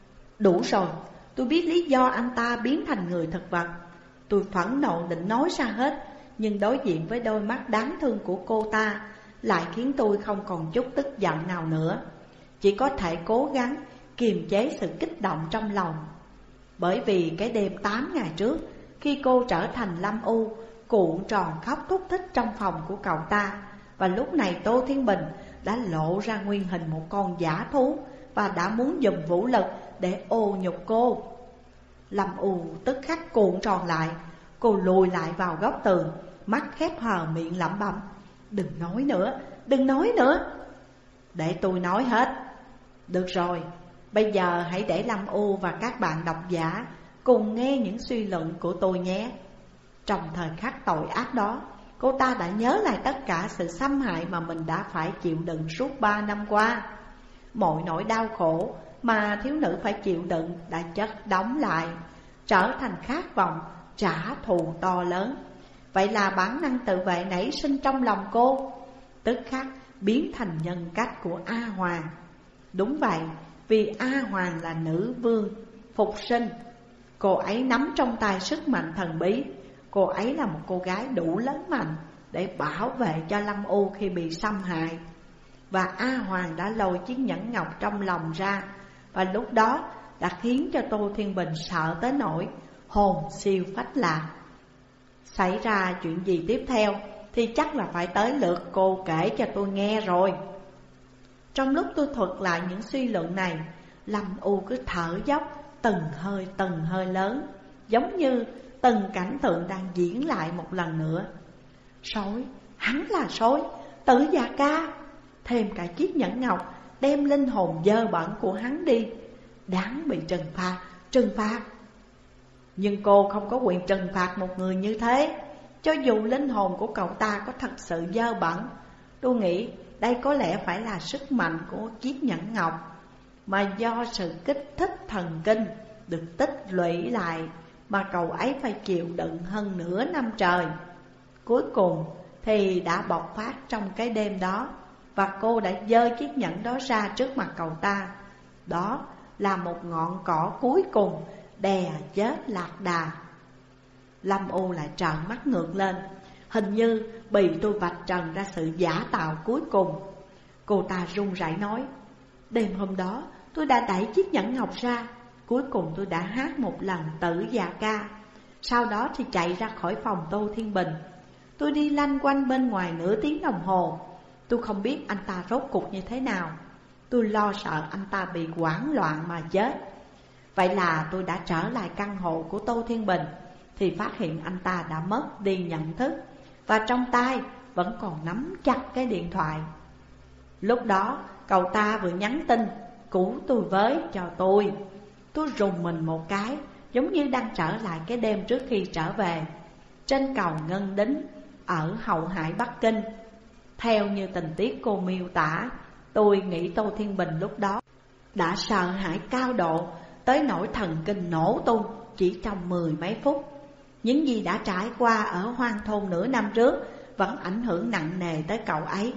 [SPEAKER 1] Đủ rồi, tôi biết lý do anh ta biến thành người thực vật. Tôi phẫn nộ định nói ra hết, nhưng đối diện với đôi mắt đáng thương của cô ta lại khiến tôi không còn chút tức giận nào nữa. Chỉ có thể cố gắng kiềm chế sự kích động trong lòng. Bởi vì cái đêm tám ngày trước, khi cô trở thành Lâm U, cuộn tròn khóc thút thích trong phòng của cậu ta, và lúc này Tô Thiên Bình đã lộ ra nguyên hình một con dã thú và đã muốn dùng vũ lực để ô nhục cô. Lâm U tức khắc cuộn tròn lại. Cô lùi lại vào góc tường, mắt khép hờ, miệng lẩm bẩm: Đừng nói nữa, đừng nói nữa. Để tôi nói hết. Được rồi, bây giờ hãy để Lâm U và các bạn độc giả cùng nghe những suy luận của tôi nhé. Trong thời khắc tội ác đó, cô ta đã nhớ lại tất cả sự xâm hại mà mình đã phải chịu đựng suốt ba năm qua. Mọi nỗi đau khổ mà thiếu nữ phải chịu đựng đã chất đóng lại, trở thành khát vọng trả thù to lớn. Vậy là bản năng tự vệ nảy sinh trong lòng cô, tức khắc biến thành nhân cách của A Hoàng. Đúng vậy, vì A Hoàng là nữ vương phục sinh. Cô ấy nắm trong tay sức mạnh thần bí. Cô ấy là một cô gái đủ lớn mạnh để bảo vệ cho Lâm U khi bị xâm hại. Và A Hoàng đã lôi chiếc nhẫn ngọc trong lòng ra, và lúc đó đã khiến cho Tô Thiên Bình sợ tới nỗi hồn siêu phách lạc. Xảy ra chuyện gì tiếp theo thì chắc là phải tới lượt cô kể cho tôi nghe rồi. Trong lúc tôi thuật lại những suy luận này, Lâm U cứ thở dốc từng hơi từng hơi lớn, giống như từng cảnh tượng đang diễn lại một lần nữa. Sói, hắn là sói, Tử Dạ Ca. Thêm cả chiếc nhẫn ngọc đem linh hồn dơ bẩn của hắn đi, đáng bị trừng phạt, trừng phạt. Nhưng cô không có quyền trừng phạt một người như thế. Cho dù linh hồn của cậu ta có thật sự dơ bẩn, tôi nghĩ đây có lẽ phải là sức mạnh của chiếc nhẫn ngọc, mà do sự kích thích thần kinh được tích lũy lại mà cậu ấy phải chịu đựng hơn nửa năm trời. Cuối cùng thì đã bộc phát trong cái đêm đó, và cô đã giơ chiếc nhẫn đó ra trước mặt cậu ta. Đó là một ngọn cỏ cuối cùng đè chết lạc đà. Lâm U lại trợn mắt ngược lên, hình như bị tôi vạch trần ra sự giả tạo cuối cùng. Cô ta run rẩy nói: Đêm hôm đó tôi đã đẩy chiếc nhẫn ngọc ra. Cuối cùng tôi đã hát một lần Tử Dạ Ca. Sau đó thì chạy ra khỏi phòng Tô Thiên Bình. Tôi đi lanh quanh bên ngoài nửa tiếng đồng hồ. Tôi không biết anh ta rốt cuộc như thế nào. Tôi lo sợ anh ta bị hoảng loạn mà chết. Vậy là tôi đã trở lại căn hộ của Tô Thiên Bình thì phát hiện anh ta đã mất đi nhận thức, và trong tay vẫn còn nắm chặt cái điện thoại. Lúc đó cậu ta vừa nhắn tin cứu tôi với cho tôi. Tôi rùng mình một cái, giống như đang trở lại cái đêm trước khi trở về trên cầu Ngân Đính ở hậu hải Bắc Kinh. Theo như tình tiết cô miêu tả, tôi nghĩ Tô Thiên Bình lúc đó đã sợ hãi cao độ tới nỗi thần kinh nổ tung chỉ trong mười mấy phút. Những gì đã trải qua ở hoang thôn nửa năm trước vẫn ảnh hưởng nặng nề tới cậu ấy.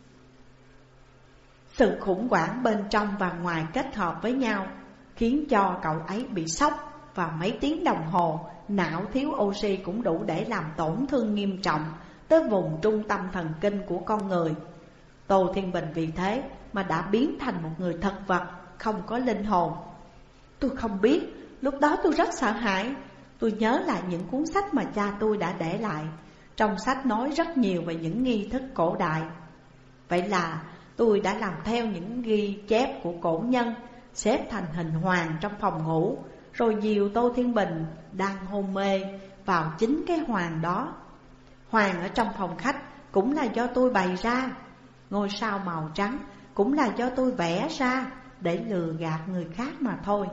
[SPEAKER 1] Sự khủng hoảng bên trong và ngoài kết hợp với nhau khiến cho cậu ấy bị sốc, và mấy tiếng đồng hồ não thiếu oxy cũng đủ để làm tổn thương nghiêm trọng tới vùng trung tâm thần kinh của con người. Tô Thiên Bình vì thế mà đã biến thành một người thực vật không có linh hồn. Tôi không biết, lúc đó tôi rất sợ hãi. Tôi nhớ lại những cuốn sách mà cha tôi đã để lại. Trong sách nói rất nhiều về những nghi thức cổ đại. Vậy là tôi đã làm theo những ghi chép của cổ nhân, xếp thành hình hoàng trong phòng ngủ, rồi dìu Tô Thiên Bình đang hôn mê vào chính cái hoàng đó. Hoàng ở trong phòng khách cũng là do tôi bày ra. Ngôi sao màu trắng cũng là do tôi vẽ ra để lừa gạt người khác mà thôi.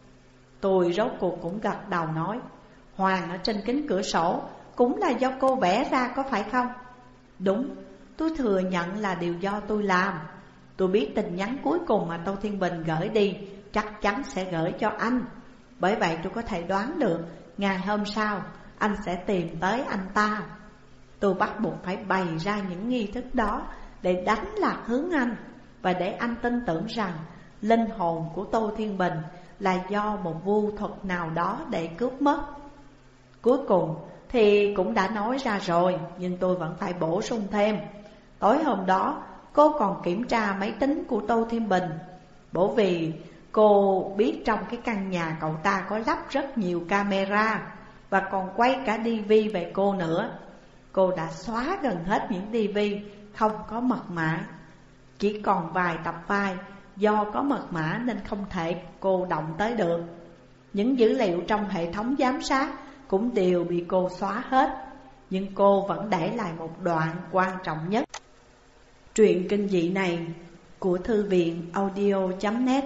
[SPEAKER 1] Tôi rốt cuộc cũng gật đầu nói, hoàng ở trên kính cửa sổ cũng là do cô vẽ ra có phải không? Đúng, tôi thừa nhận là điều do tôi làm. Tôi biết tin nhắn cuối cùng mà Tô Thiên Bình gửi đi chắc chắn sẽ gửi cho anh. Bởi vậy tôi có thể đoán được ngày hôm sau anh sẽ tìm tới anh ta. Tôi bắt buộc phải bày ra những nghi thức đó để đánh lạc hướng anh, và để anh tin tưởng rằng linh hồn của Tô Thiên Bình là do một vu thuật nào đó để cướp mất. Cuối cùng thì cũng đã nói ra rồi, nhưng tôi vẫn phải bổ sung thêm. Tối hôm đó cô còn kiểm tra máy tính của Tô Thiên Bình, bởi vì cô biết trong cái căn nhà cậu ta có lắp rất nhiều camera, và còn quay cả đê vê về cô nữa. Cô đã xóa gần hết những đê vê không có mật mã, chỉ còn vài tập file do có mật mã nên không thể cô động tới được. Những dữ liệu trong hệ thống giám sát cũng đều bị cô xóa hết, nhưng cô vẫn để lại một đoạn quan trọng nhất. Truyện kinh dị này của thư viện audio chấm net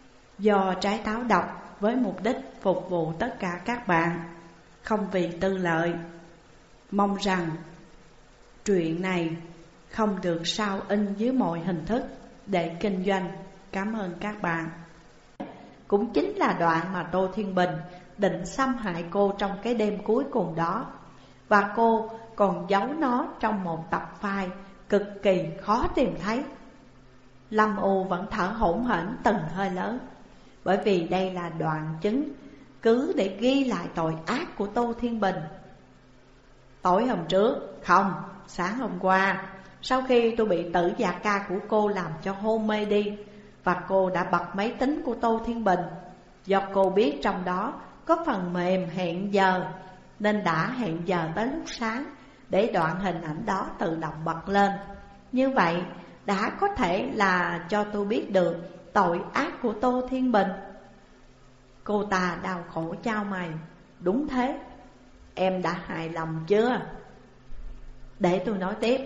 [SPEAKER 1] do Trái Táo đọc với mục đích phục vụ tất cả các bạn, không vì tư lợi. Mong rằng truyện này không được sao in dưới mọi hình thức để kinh doanh. Cảm ơn các bạn. Cũng chính là đoạn mà Tô Thiên Bình định xâm hại cô trong cái đêm cuối cùng đó, và cô còn giấu nó trong một tập file cực kỳ khó tìm thấy. Lâm U vẫn thở hổn hển từng hơi lớn, bởi vì đây là đoạn chứng cứ để ghi lại tội ác của Tô Thiên Bình. Tối hôm trước, không, sáng hôm qua, sau khi tôi bị Tử Dạ Ca của cô làm cho hôn mê đi, và cô đã bật máy tính của Tô Thiên Bình. Do cô biết trong đó có phần mềm hẹn giờ, nên đã hẹn giờ tới lúc sáng để đoạn hình ảnh đó tự động bật lên. Như vậy đã có thể là cho tôi biết được tội ác của Tô Thiên Bình. Cô ta đau khổ chau mày. Đúng thế, em đã hài lòng chưa? Để tôi nói tiếp.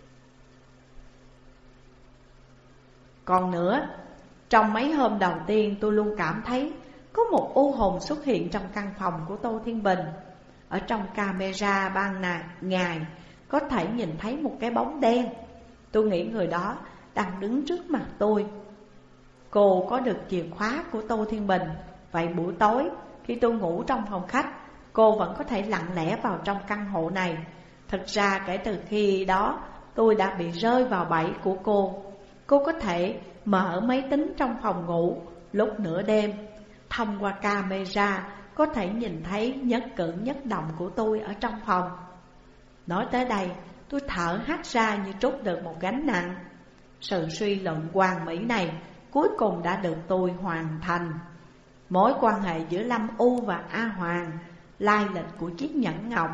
[SPEAKER 1] Còn nữa, trong mấy hôm đầu tiên tôi luôn cảm thấy có một u hồn xuất hiện trong căn phòng của Tô Thiên Bình. Ở trong camera ban ngày có thể nhìn thấy một cái bóng đen. Tôi nghĩ người đó đang đứng trước mặt tôi. Cô có được chìa khóa của Tô Thiên Bình, vậy buổi tối khi tôi ngủ trong phòng khách, cô vẫn có thể lặng lẽ vào trong căn hộ này. Thật ra kể từ khi đó tôi đã bị rơi vào bẫy của cô. Cô có thể mở máy tính trong phòng ngủ lúc nửa đêm. Thông qua camera có thể nhìn thấy nhất cử nhất động của tôi ở trong phòng. Nói tới đây, tôi thở hắt ra như trút được một gánh nặng. Sự suy luận hoàn mỹ này cuối cùng đã được tôi hoàn thành. Mối quan hệ giữa Lâm U và A Hoàng, lai lịch của chiếc nhẫn ngọc,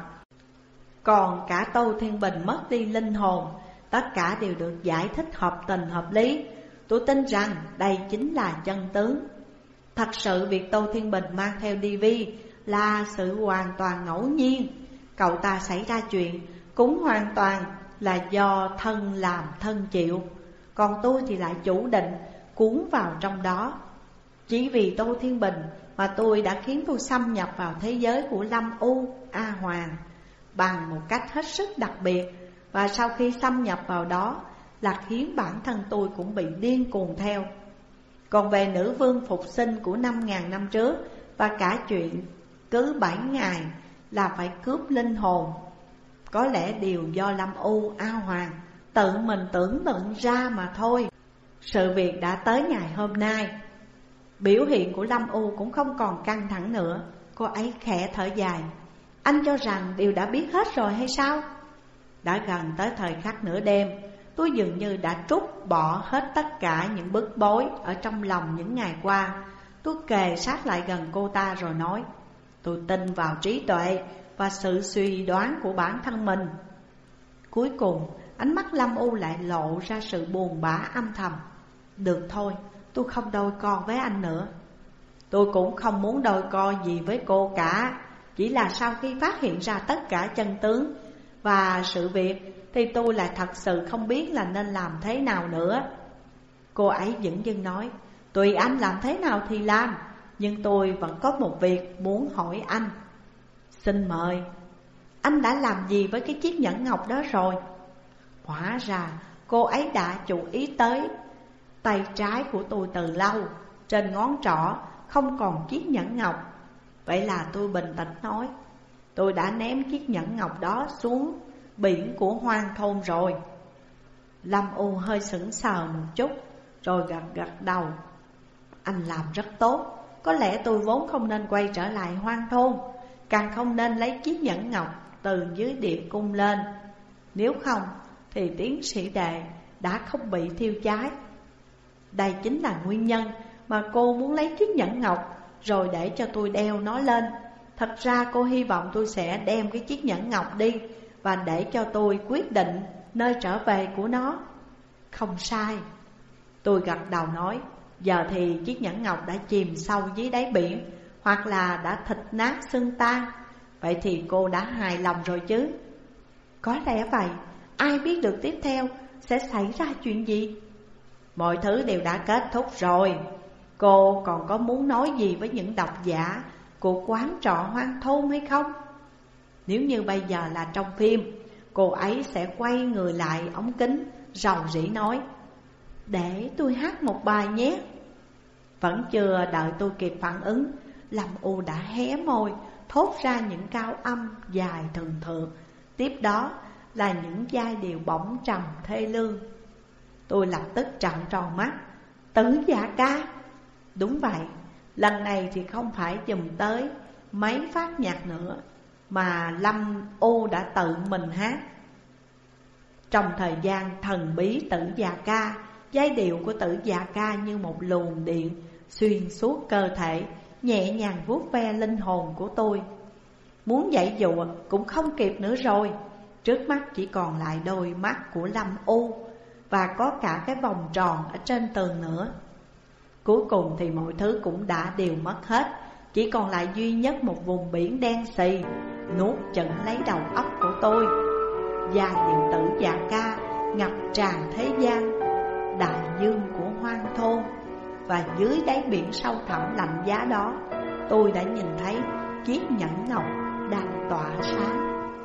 [SPEAKER 1] còn cả Tô Thiên Bình mất đi linh hồn, tất cả đều được giải thích hợp tình hợp lý. Tôi tin rằng đây chính là chân tướng. Thật sự việc Tô Thiên Bình mang theo đê vê là sự hoàn toàn ngẫu nhiên. Cậu ta xảy ra chuyện cũng hoàn toàn là do thân làm thân chịu, còn tôi thì lại chủ định cuốn vào trong đó. Chỉ vì Tô Thiên Bình mà tôi đã khiến tôi xâm nhập vào thế giới của Lâm U, A Hoàng bằng một cách hết sức đặc biệt. Và sau khi xâm nhập vào đó là khiến bản thân tôi cũng bị điên cuồng theo. Còn về nữ vương phục sinh của năm ngàn năm trước, và cả chuyện cứ bảy ngày là phải cướp linh hồn, có lẽ đều do Lâm U, A Hoàng tự mình tưởng tượng ra mà thôi. Sự việc đã tới ngày hôm nay. Biểu hiện của Lâm U cũng không còn căng thẳng nữa. Cô ấy khẽ thở dài. Anh cho rằng đều đã biết hết rồi hay sao? Đã gần tới thời khắc nửa đêm, tôi dường như đã trút bỏ hết tất cả những bức bối ở trong lòng những ngày qua. Tôi kề sát lại gần cô ta rồi nói, tôi tin vào trí tuệ và sự suy đoán của bản thân mình. Cuối cùng ánh mắt Lâm U lại lộ ra sự buồn bã âm thầm. Được thôi, tôi không đôi co với anh nữa. Tôi cũng không muốn đôi co gì với cô cả. Chỉ là sau khi phát hiện ra tất cả chân tướng và sự việc thì tôi lại thật sự không biết là nên làm thế nào nữa. Cô ấy dửng dưng nói, tùy anh làm thế nào thì làm, nhưng tôi vẫn có một việc muốn hỏi anh. Xin mời. Anh đã làm gì với cái chiếc nhẫn ngọc đó rồi? Hóa ra cô ấy đã chú ý tới tay trái của tôi từ lâu. Trên ngón trỏ không còn chiếc nhẫn ngọc. Vậy là tôi bình tĩnh nói, tôi đã ném chiếc nhẫn ngọc đó xuống biển của Hoang Thôn rồi. Lâm U hơi sững sờ một chút rồi gật gật đầu. Anh làm rất tốt. Có lẽ tôi vốn không nên quay trở lại Hoang Thôn, càng không nên lấy chiếc nhẫn ngọc từ dưới địa cung lên. Nếu không thì tiến sĩ Đệ đã không bị thiêu cháy. Đây chính là nguyên nhân mà cô muốn lấy chiếc nhẫn ngọc rồi để cho tôi đeo nó lên. Thật ra cô hy vọng tôi sẽ đem cái chiếc nhẫn ngọc đi và để cho tôi quyết định nơi trở về của nó. Không sai. Tôi gật đầu nói, giờ thì chiếc nhẫn ngọc đã chìm sâu dưới đáy biển, hoặc là đã thịt nát xương tan. Vậy thì cô đã hài lòng rồi chứ? Có lẽ vậy. Ai biết được tiếp theo sẽ xảy ra chuyện gì? Mọi thứ đều đã kết thúc rồi. Cô còn có muốn nói gì với những độc giả của quán trọ Hoang Thôn hay không? Nếu như bây giờ là trong phim, cô ấy sẽ quay người lại ống kính, rầu rĩ nói, để tôi hát một bài nhé. Vẫn chưa đợi tôi kịp phản ứng, Lâm U đã hé môi, thốt ra những cao âm dài thường thượng. Tiếp đó là những giai điệu bổng trầm thê lương. Tôi lập tức trợn tròn mắt. Tử Dạ Ca. Đúng vậy, lần này thì không phải dùm tới mấy phát nhạc nữa, mà Lâm U đã tự mình hát. Trong thời gian thần bí Tử Dạ Ca, giai điệu của Tử Dạ Ca như một luồng điện xuyên suốt cơ thể, nhẹ nhàng vuốt ve linh hồn của tôi. Muốn dãy dụa cũng không kịp nữa rồi. Trước mắt chỉ còn lại đôi mắt của Lâm U và có cả cái vòng tròn ở trên tường nữa. Cuối cùng thì mọi thứ cũng đã đều mất hết. Chỉ còn lại duy nhất một vùng biển đen xì nuốt chửng lấy đầu óc của tôi. Giai điệu Tử Dạ Ca ngập tràn thế gian, đại dương của Hoang Thôn. Và dưới đáy biển sâu thẳm lạnh giá đó, tôi đã nhìn thấy chiếc nhẫn ngọc đang tỏa sáng.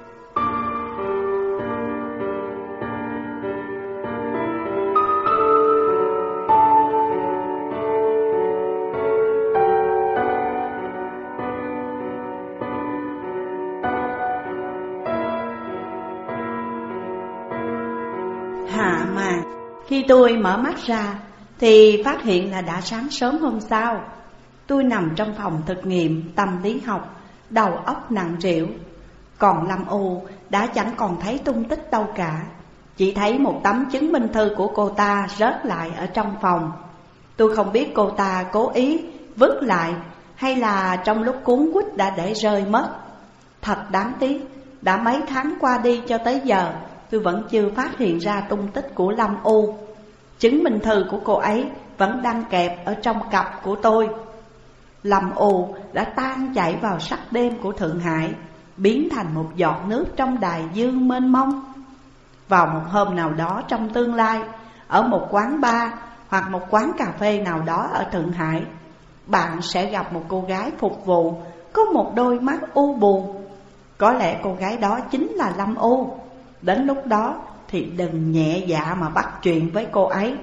[SPEAKER 1] Hạ màn. Khi tôi mở mắt ra thì phát hiện là đã sáng sớm hôm sau. Tôi nằm trong phòng thực nghiệm tâm lý học, đầu óc nặng trĩu. Còn Lâm U đã chẳng còn thấy tung tích đâu cả. Chỉ thấy một tấm chứng minh thư của cô ta rớt lại ở trong phòng. Tôi không biết cô ta cố ý vứt lại hay là trong lúc cuốn quýt đã để rơi mất. Thật đáng tiếc, đã mấy tháng qua đi cho tới giờ tôi vẫn chưa phát hiện ra tung tích của Lâm U. Chứng minh thư của cô ấy vẫn đang kẹp ở trong cặp của tôi. Lâm U đã tan chảy vào sắc đêm của Thượng Hải, biến thành một giọt nước trong đại dương mênh mông. Vào một hôm nào đó trong tương lai, ở một quán bar hoặc một quán cà phê nào đó ở Thượng Hải, bạn sẽ gặp một cô gái phục vụ có một đôi mắt u buồn. Có lẽ cô gái đó chính là Lâm U. Đến lúc đó thì đừng nhẹ dạ mà bắt chuyện với cô ấy.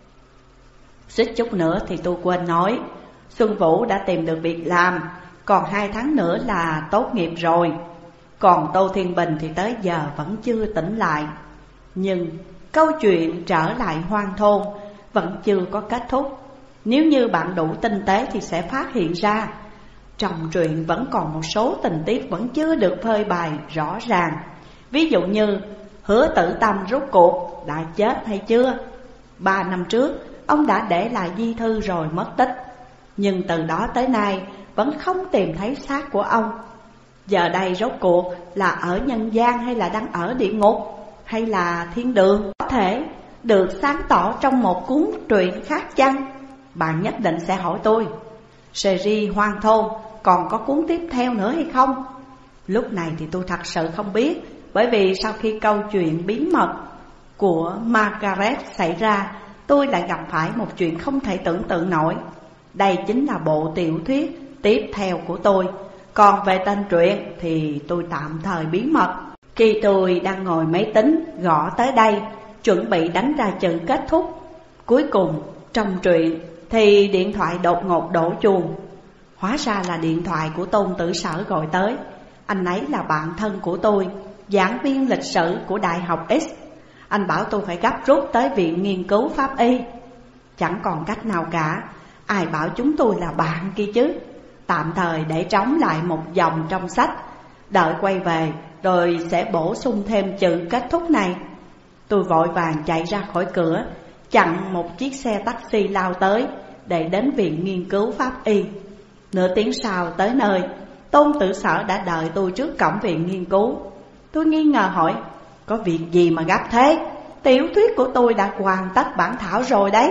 [SPEAKER 1] Suýt chút nữa thì tôi quên nói, Xuân Vũ đã tìm được việc làm, còn hai tháng nữa là tốt nghiệp rồi. Còn Tô Thiên Bình thì tới giờ vẫn chưa tỉnh lại. Nhưng câu chuyện trở lại hoang thôn vẫn chưa có kết thúc. Nếu như bạn đủ tinh tế thì sẽ phát hiện ra trong truyện vẫn còn một số tình tiết vẫn chưa được phơi bày rõ ràng. Ví dụ như Hứa Tử Tâm rốt cuộc đã chết hay chưa? Ba năm trước ông đã để lại di thư rồi mất tích, nhưng từ đó tới nay vẫn không tìm thấy xác của ông. Giờ đây rốt cuộc là ở nhân gian hay là đang ở địa ngục hay là thiên đường, có thể được sáng tỏ trong một cuốn truyện khác chăng? Bạn nhất định sẽ hỏi tôi, series Hoang Thôn còn có cuốn tiếp theo nữa hay không? Lúc này thì tôi thật sự không biết, bởi vì sau khi câu chuyện bí mật của Margaret xảy ra, tôi lại gặp phải một chuyện không thể tưởng tượng nổi. Đây chính là bộ tiểu thuyết tiếp theo của tôi. Còn về tên truyện thì tôi tạm thời bí mật. Khi tôi đang ngồi máy tính gõ tới đây, chuẩn bị đánh ra chữ kết thúc cuối cùng trong truyện, thì điện thoại đột ngột đổ chuông. Hóa ra là điện thoại của Tôn Tử Sở gọi tới. Anh ấy là bạn thân của tôi, giảng viên lịch sử của Đại học X. Anh bảo tôi phải gấp rút tới viện nghiên cứu pháp y. Chẳng còn cách nào cả, ai bảo chúng tôi là bạn kia chứ. Tạm thời để trống lại một dòng trong sách, đợi quay về rồi sẽ bổ sung thêm chữ kết thúc này. Tôi vội vàng chạy ra khỏi cửa, chặn một chiếc xe taxi lao tới để đến viện nghiên cứu pháp y. Nửa tiếng sau tới nơi, Tôn Tử Sở đã đợi tôi trước cổng viện nghiên cứu. Tôi nghi ngờ hỏi, có việc gì mà gấp thế? Tiểu thuyết của tôi đã hoàn tất bản thảo rồi đấy.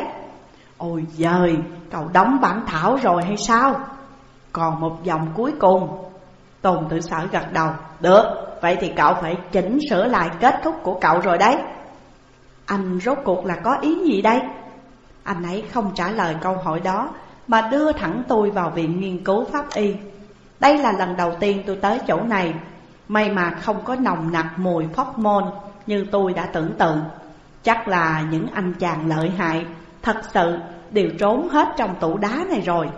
[SPEAKER 1] Ôi giời, cậu đóng bản thảo rồi hay sao? Còn một dòng cuối cùng. Tôn Tử Sở gật đầu. Được, vậy thì cậu phải chỉnh sửa lại kết thúc của cậu rồi đấy. Anh rốt cuộc là có ý gì đây? Anh ấy không trả lời câu hỏi đó, mà đưa thẳng tôi vào viện nghiên cứu pháp y. Đây là lần đầu tiên tôi tới chỗ này. May mà không có nồng nặc mùi phóc môn như tôi đã tưởng tượng. Chắc là những anh chàng lợi hại thật sự đều trốn hết trong tủ đá này rồi.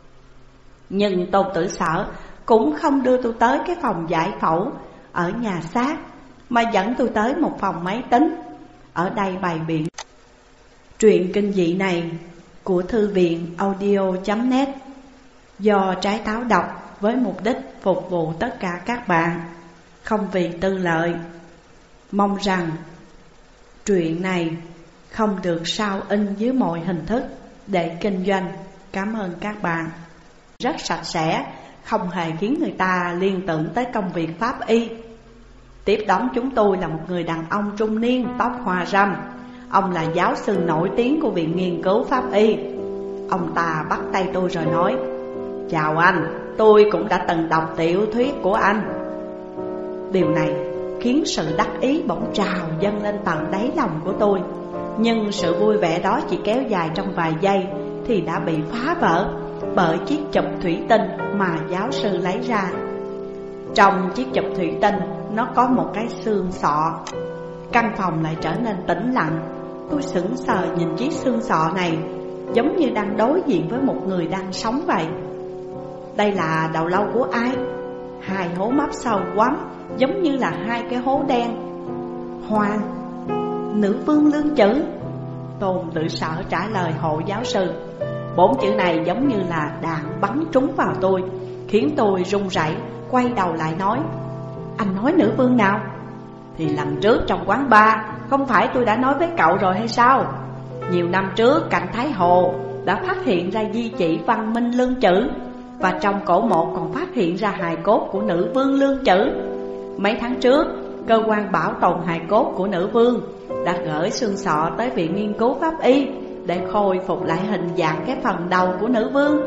[SPEAKER 1] Nhưng Tôn Tử Sở cũng không đưa tôi tới cái phòng giải phẫu ở nhà xác, mà dẫn tôi tới một phòng máy tính. Ở đây bày biện truyện kinh dị này của thư viện audio chấm net do Trái Táo đọc với mục đích phục vụ tất cả các bạn, không vì tư lợi. Mong rằng truyện này không được sao in dưới mọi hình thức để kinh doanh. Cảm ơn các bạn. Rất sạch sẽ, không hề khiến người ta liên tưởng tới công việc pháp y. Tiếp đón chúng tôi là một người đàn ông trung niên, tóc hoa râm. Ông là giáo sư nổi tiếng của viện nghiên cứu pháp y. Ông ta bắt tay tôi rồi nói, chào anh, tôi cũng đã từng đọc tiểu thuyết của anh. Điều này khiến sự đắc ý bỗng trào dâng lên tận đáy lòng của tôi. Nhưng sự vui vẻ đó chỉ kéo dài trong vài giây thì đã bị phá vỡ bởi chiếc chụp thủy tinh mà giáo sư lấy ra. Trong chiếc chụp thủy tinh nó có một cái xương sọ. Căn phòng lại trở nên tĩnh lặng. Tôi sững sờ nhìn chiếc xương sọ này, giống như đang đối diện với một người đang sống vậy. Đây là đầu lâu của ai? Hai hố mắt sâu quắm, giống như là hai cái hố đen. Hoàng, nữ vương lương chữ. Tôn Tử Sở trả lời hộ giáo sư. Bốn chữ này giống như là đạn bắn trúng vào tôi, khiến tôi run rẩy, quay đầu lại nói, anh nói nữ vương nào? Thì lần trước trong quán bar, không phải tôi đã nói với cậu rồi hay sao? Nhiều năm trước cạnh Thái Hồ, đã phát hiện ra di chỉ văn minh Lương Chữ, và trong cổ mộ còn phát hiện ra hài cốt của nữ vương Lương Chữ. Mấy tháng trước, cơ quan bảo tồn hài cốt của nữ vương đã gửi xương sọ tới Viện Nghiên cứu Pháp y để khôi phục lại hình dạng cái phần đầu của nữ vương.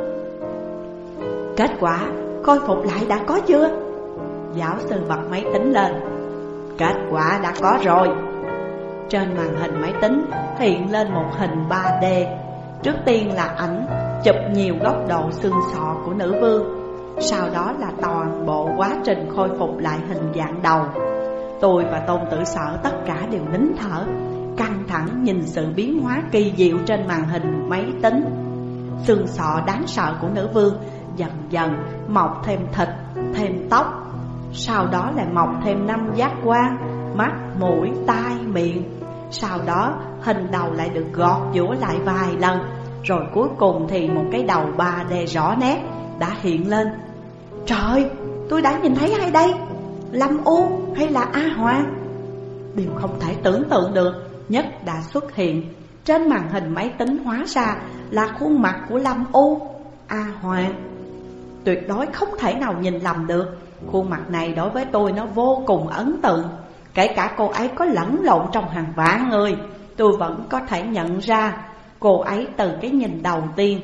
[SPEAKER 1] Kết quả khôi phục lại đã có chưa? Giáo sư bật máy tính lên. Kết quả đã có rồi. Trên màn hình máy tính hiện lên một hình ba D. Trước tiên là ảnh chụp nhiều góc độ xương sọ của nữ vương, sau đó là toàn bộ quá trình khôi phục lại hình dạng đầu. Tôi và Tôn Tử Sở tất cả đều nín thở, căng thẳng nhìn sự biến hóa kỳ diệu trên màn hình máy tính. Xương sọ đáng sợ của nữ vương dần dần mọc thêm thịt, thêm tóc, sau đó lại mọc thêm năm giác quan, mắt, mũi, tai, miệng. Sau đó hình đầu lại được gọt giũa lại vài lần, rồi cuối cùng thì một cái đầu ba D rõ nét đã hiện lên. Trời, tôi đã nhìn thấy ai đây? Lâm U hay là A Hoàng? Điều không thể tưởng tượng được nhất đã xuất hiện. Trên màn hình máy tính hóa ra là khuôn mặt của Lâm U, A Hoàng. Tuyệt đối không thể nào nhìn lầm được. Khuôn mặt này đối với tôi nó vô cùng ấn tượng. Kể cả cô ấy có lẫn lộn trong hàng vạn người, tôi vẫn có thể nhận ra cô ấy từ cái nhìn đầu tiên.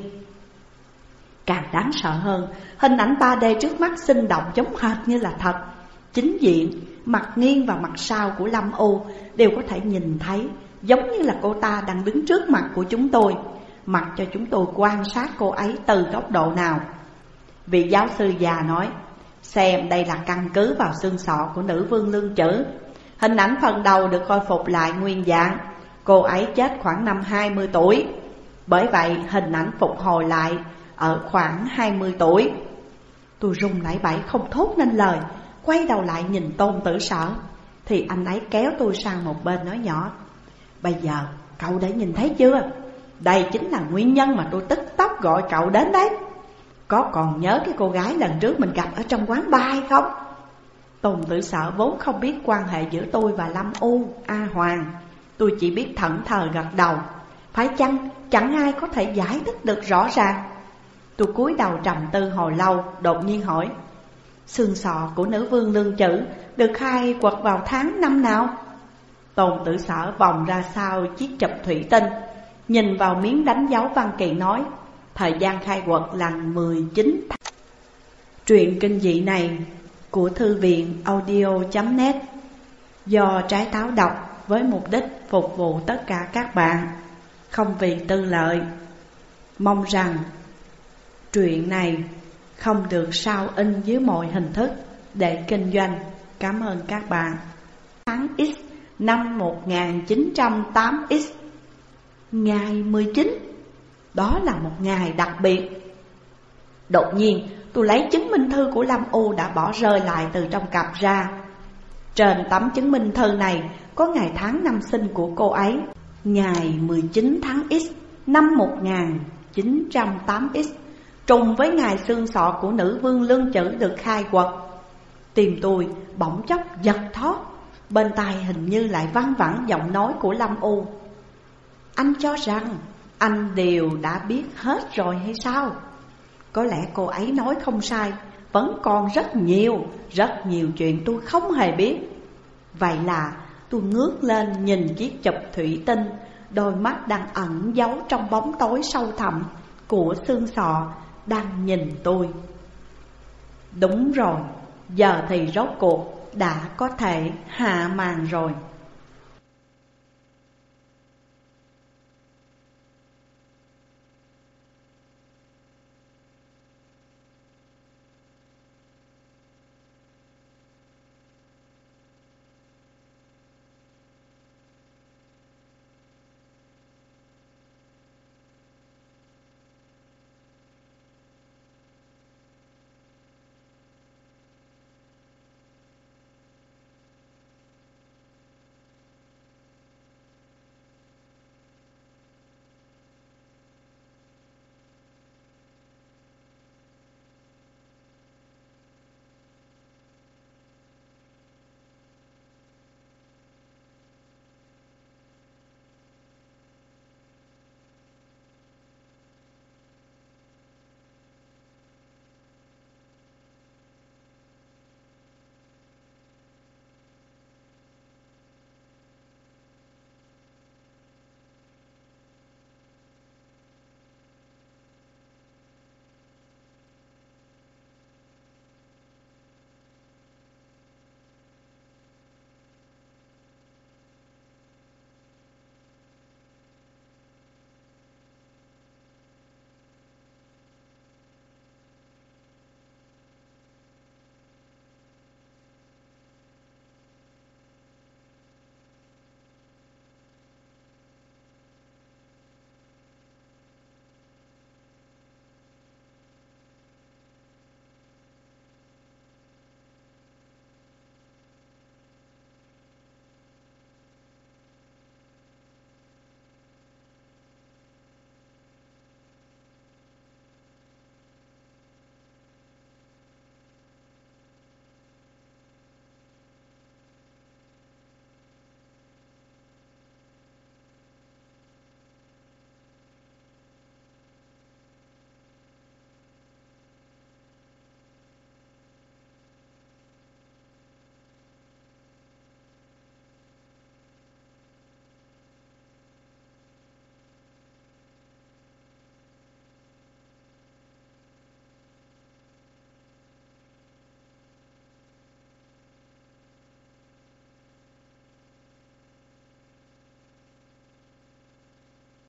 [SPEAKER 1] Càng đáng sợ hơn, hình ảnh ba D trước mắt sinh động giống hệt như là thật. Chính diện, mặt nghiêng và mặt sau của Lâm U đều có thể nhìn thấy, giống như là cô ta đang đứng trước mặt của chúng tôi, mặc cho chúng tôi quan sát cô ấy từ góc độ nào. Vị giáo sư già nói, xem đây là căn cứ vào xương sọ của nữ vương Lương Chữ. Hình ảnh phần đầu được khôi phục lại nguyên dạng. Cô ấy chết khoảng năm hai mươi tuổi, bởi vậy hình ảnh phục hồi lại ở khoảng hai mươi tuổi. Tôi run lẩy bẩy không thốt nên lời, quay đầu lại nhìn Tôn Tử Sở, thì anh ấy kéo tôi sang một bên nói nhỏ, bây giờ cậu đã nhìn thấy chưa? Đây chính là nguyên nhân mà tôi tức tốc gọi cậu đến đấy. Có còn nhớ cái cô gái lần trước mình gặp ở trong quán bar hay không? Tôn Tử Sở vốn không biết quan hệ giữa tôi và Lâm U, A Hoàng. Tôi chỉ biết thẫn thờ gật đầu. Phải chăng chẳng ai có thể giải thích được rõ ràng? Tôi cúi đầu trầm tư hồi lâu, đột nhiên hỏi, xương sọ của nữ vương Lương Chữ được khai quật vào tháng năm nào? Tôn Tử Sở vòng ra sau chiếc chụp thủy tinh, nhìn vào miếng đánh dấu văn kiện nói, thời gian khai quật là mười chín tháng. Truyện kinh dị này của thư viện audio chấm net do Trái Táo đọc với mục đích phục vụ tất cả các bạn, không vì tư lợi. Mong rằng truyện này không được sao in dưới mọi hình thức để kinh doanh. Cảm ơn các bạn. Tháng X năm một nghìn chín trăm tám X, ngày mười chín. Đó là một ngày đặc biệt. Đột nhiên tôi lấy chứng minh thư của Lâm U đã bỏ rơi lại từ trong cặp ra. Trên tấm chứng minh thư này có ngày tháng năm sinh của cô ấy, ngày mười chín tháng X năm một nghìn chín trăm tám X, trùng với ngày xương sọ của nữ vương Lương Chữ được khai quật. Tim tôi bỗng chốc giật thót, bên tai hình như lại văng vẳng giọng nói của Lâm U. Anh cho rằng anh đều đã biết hết rồi hay sao? Có lẽ cô ấy nói không sai, vẫn còn rất nhiều, rất nhiều chuyện tôi không hề biết. Vậy là tôi ngước lên nhìn chiếc chụp thủy tinh, đôi mắt đang ẩn giấu trong bóng tối sâu thẳm của xương sọ đang nhìn tôi. Đúng rồi, giờ thì rốt cuộc đã có thể hạ màn rồi.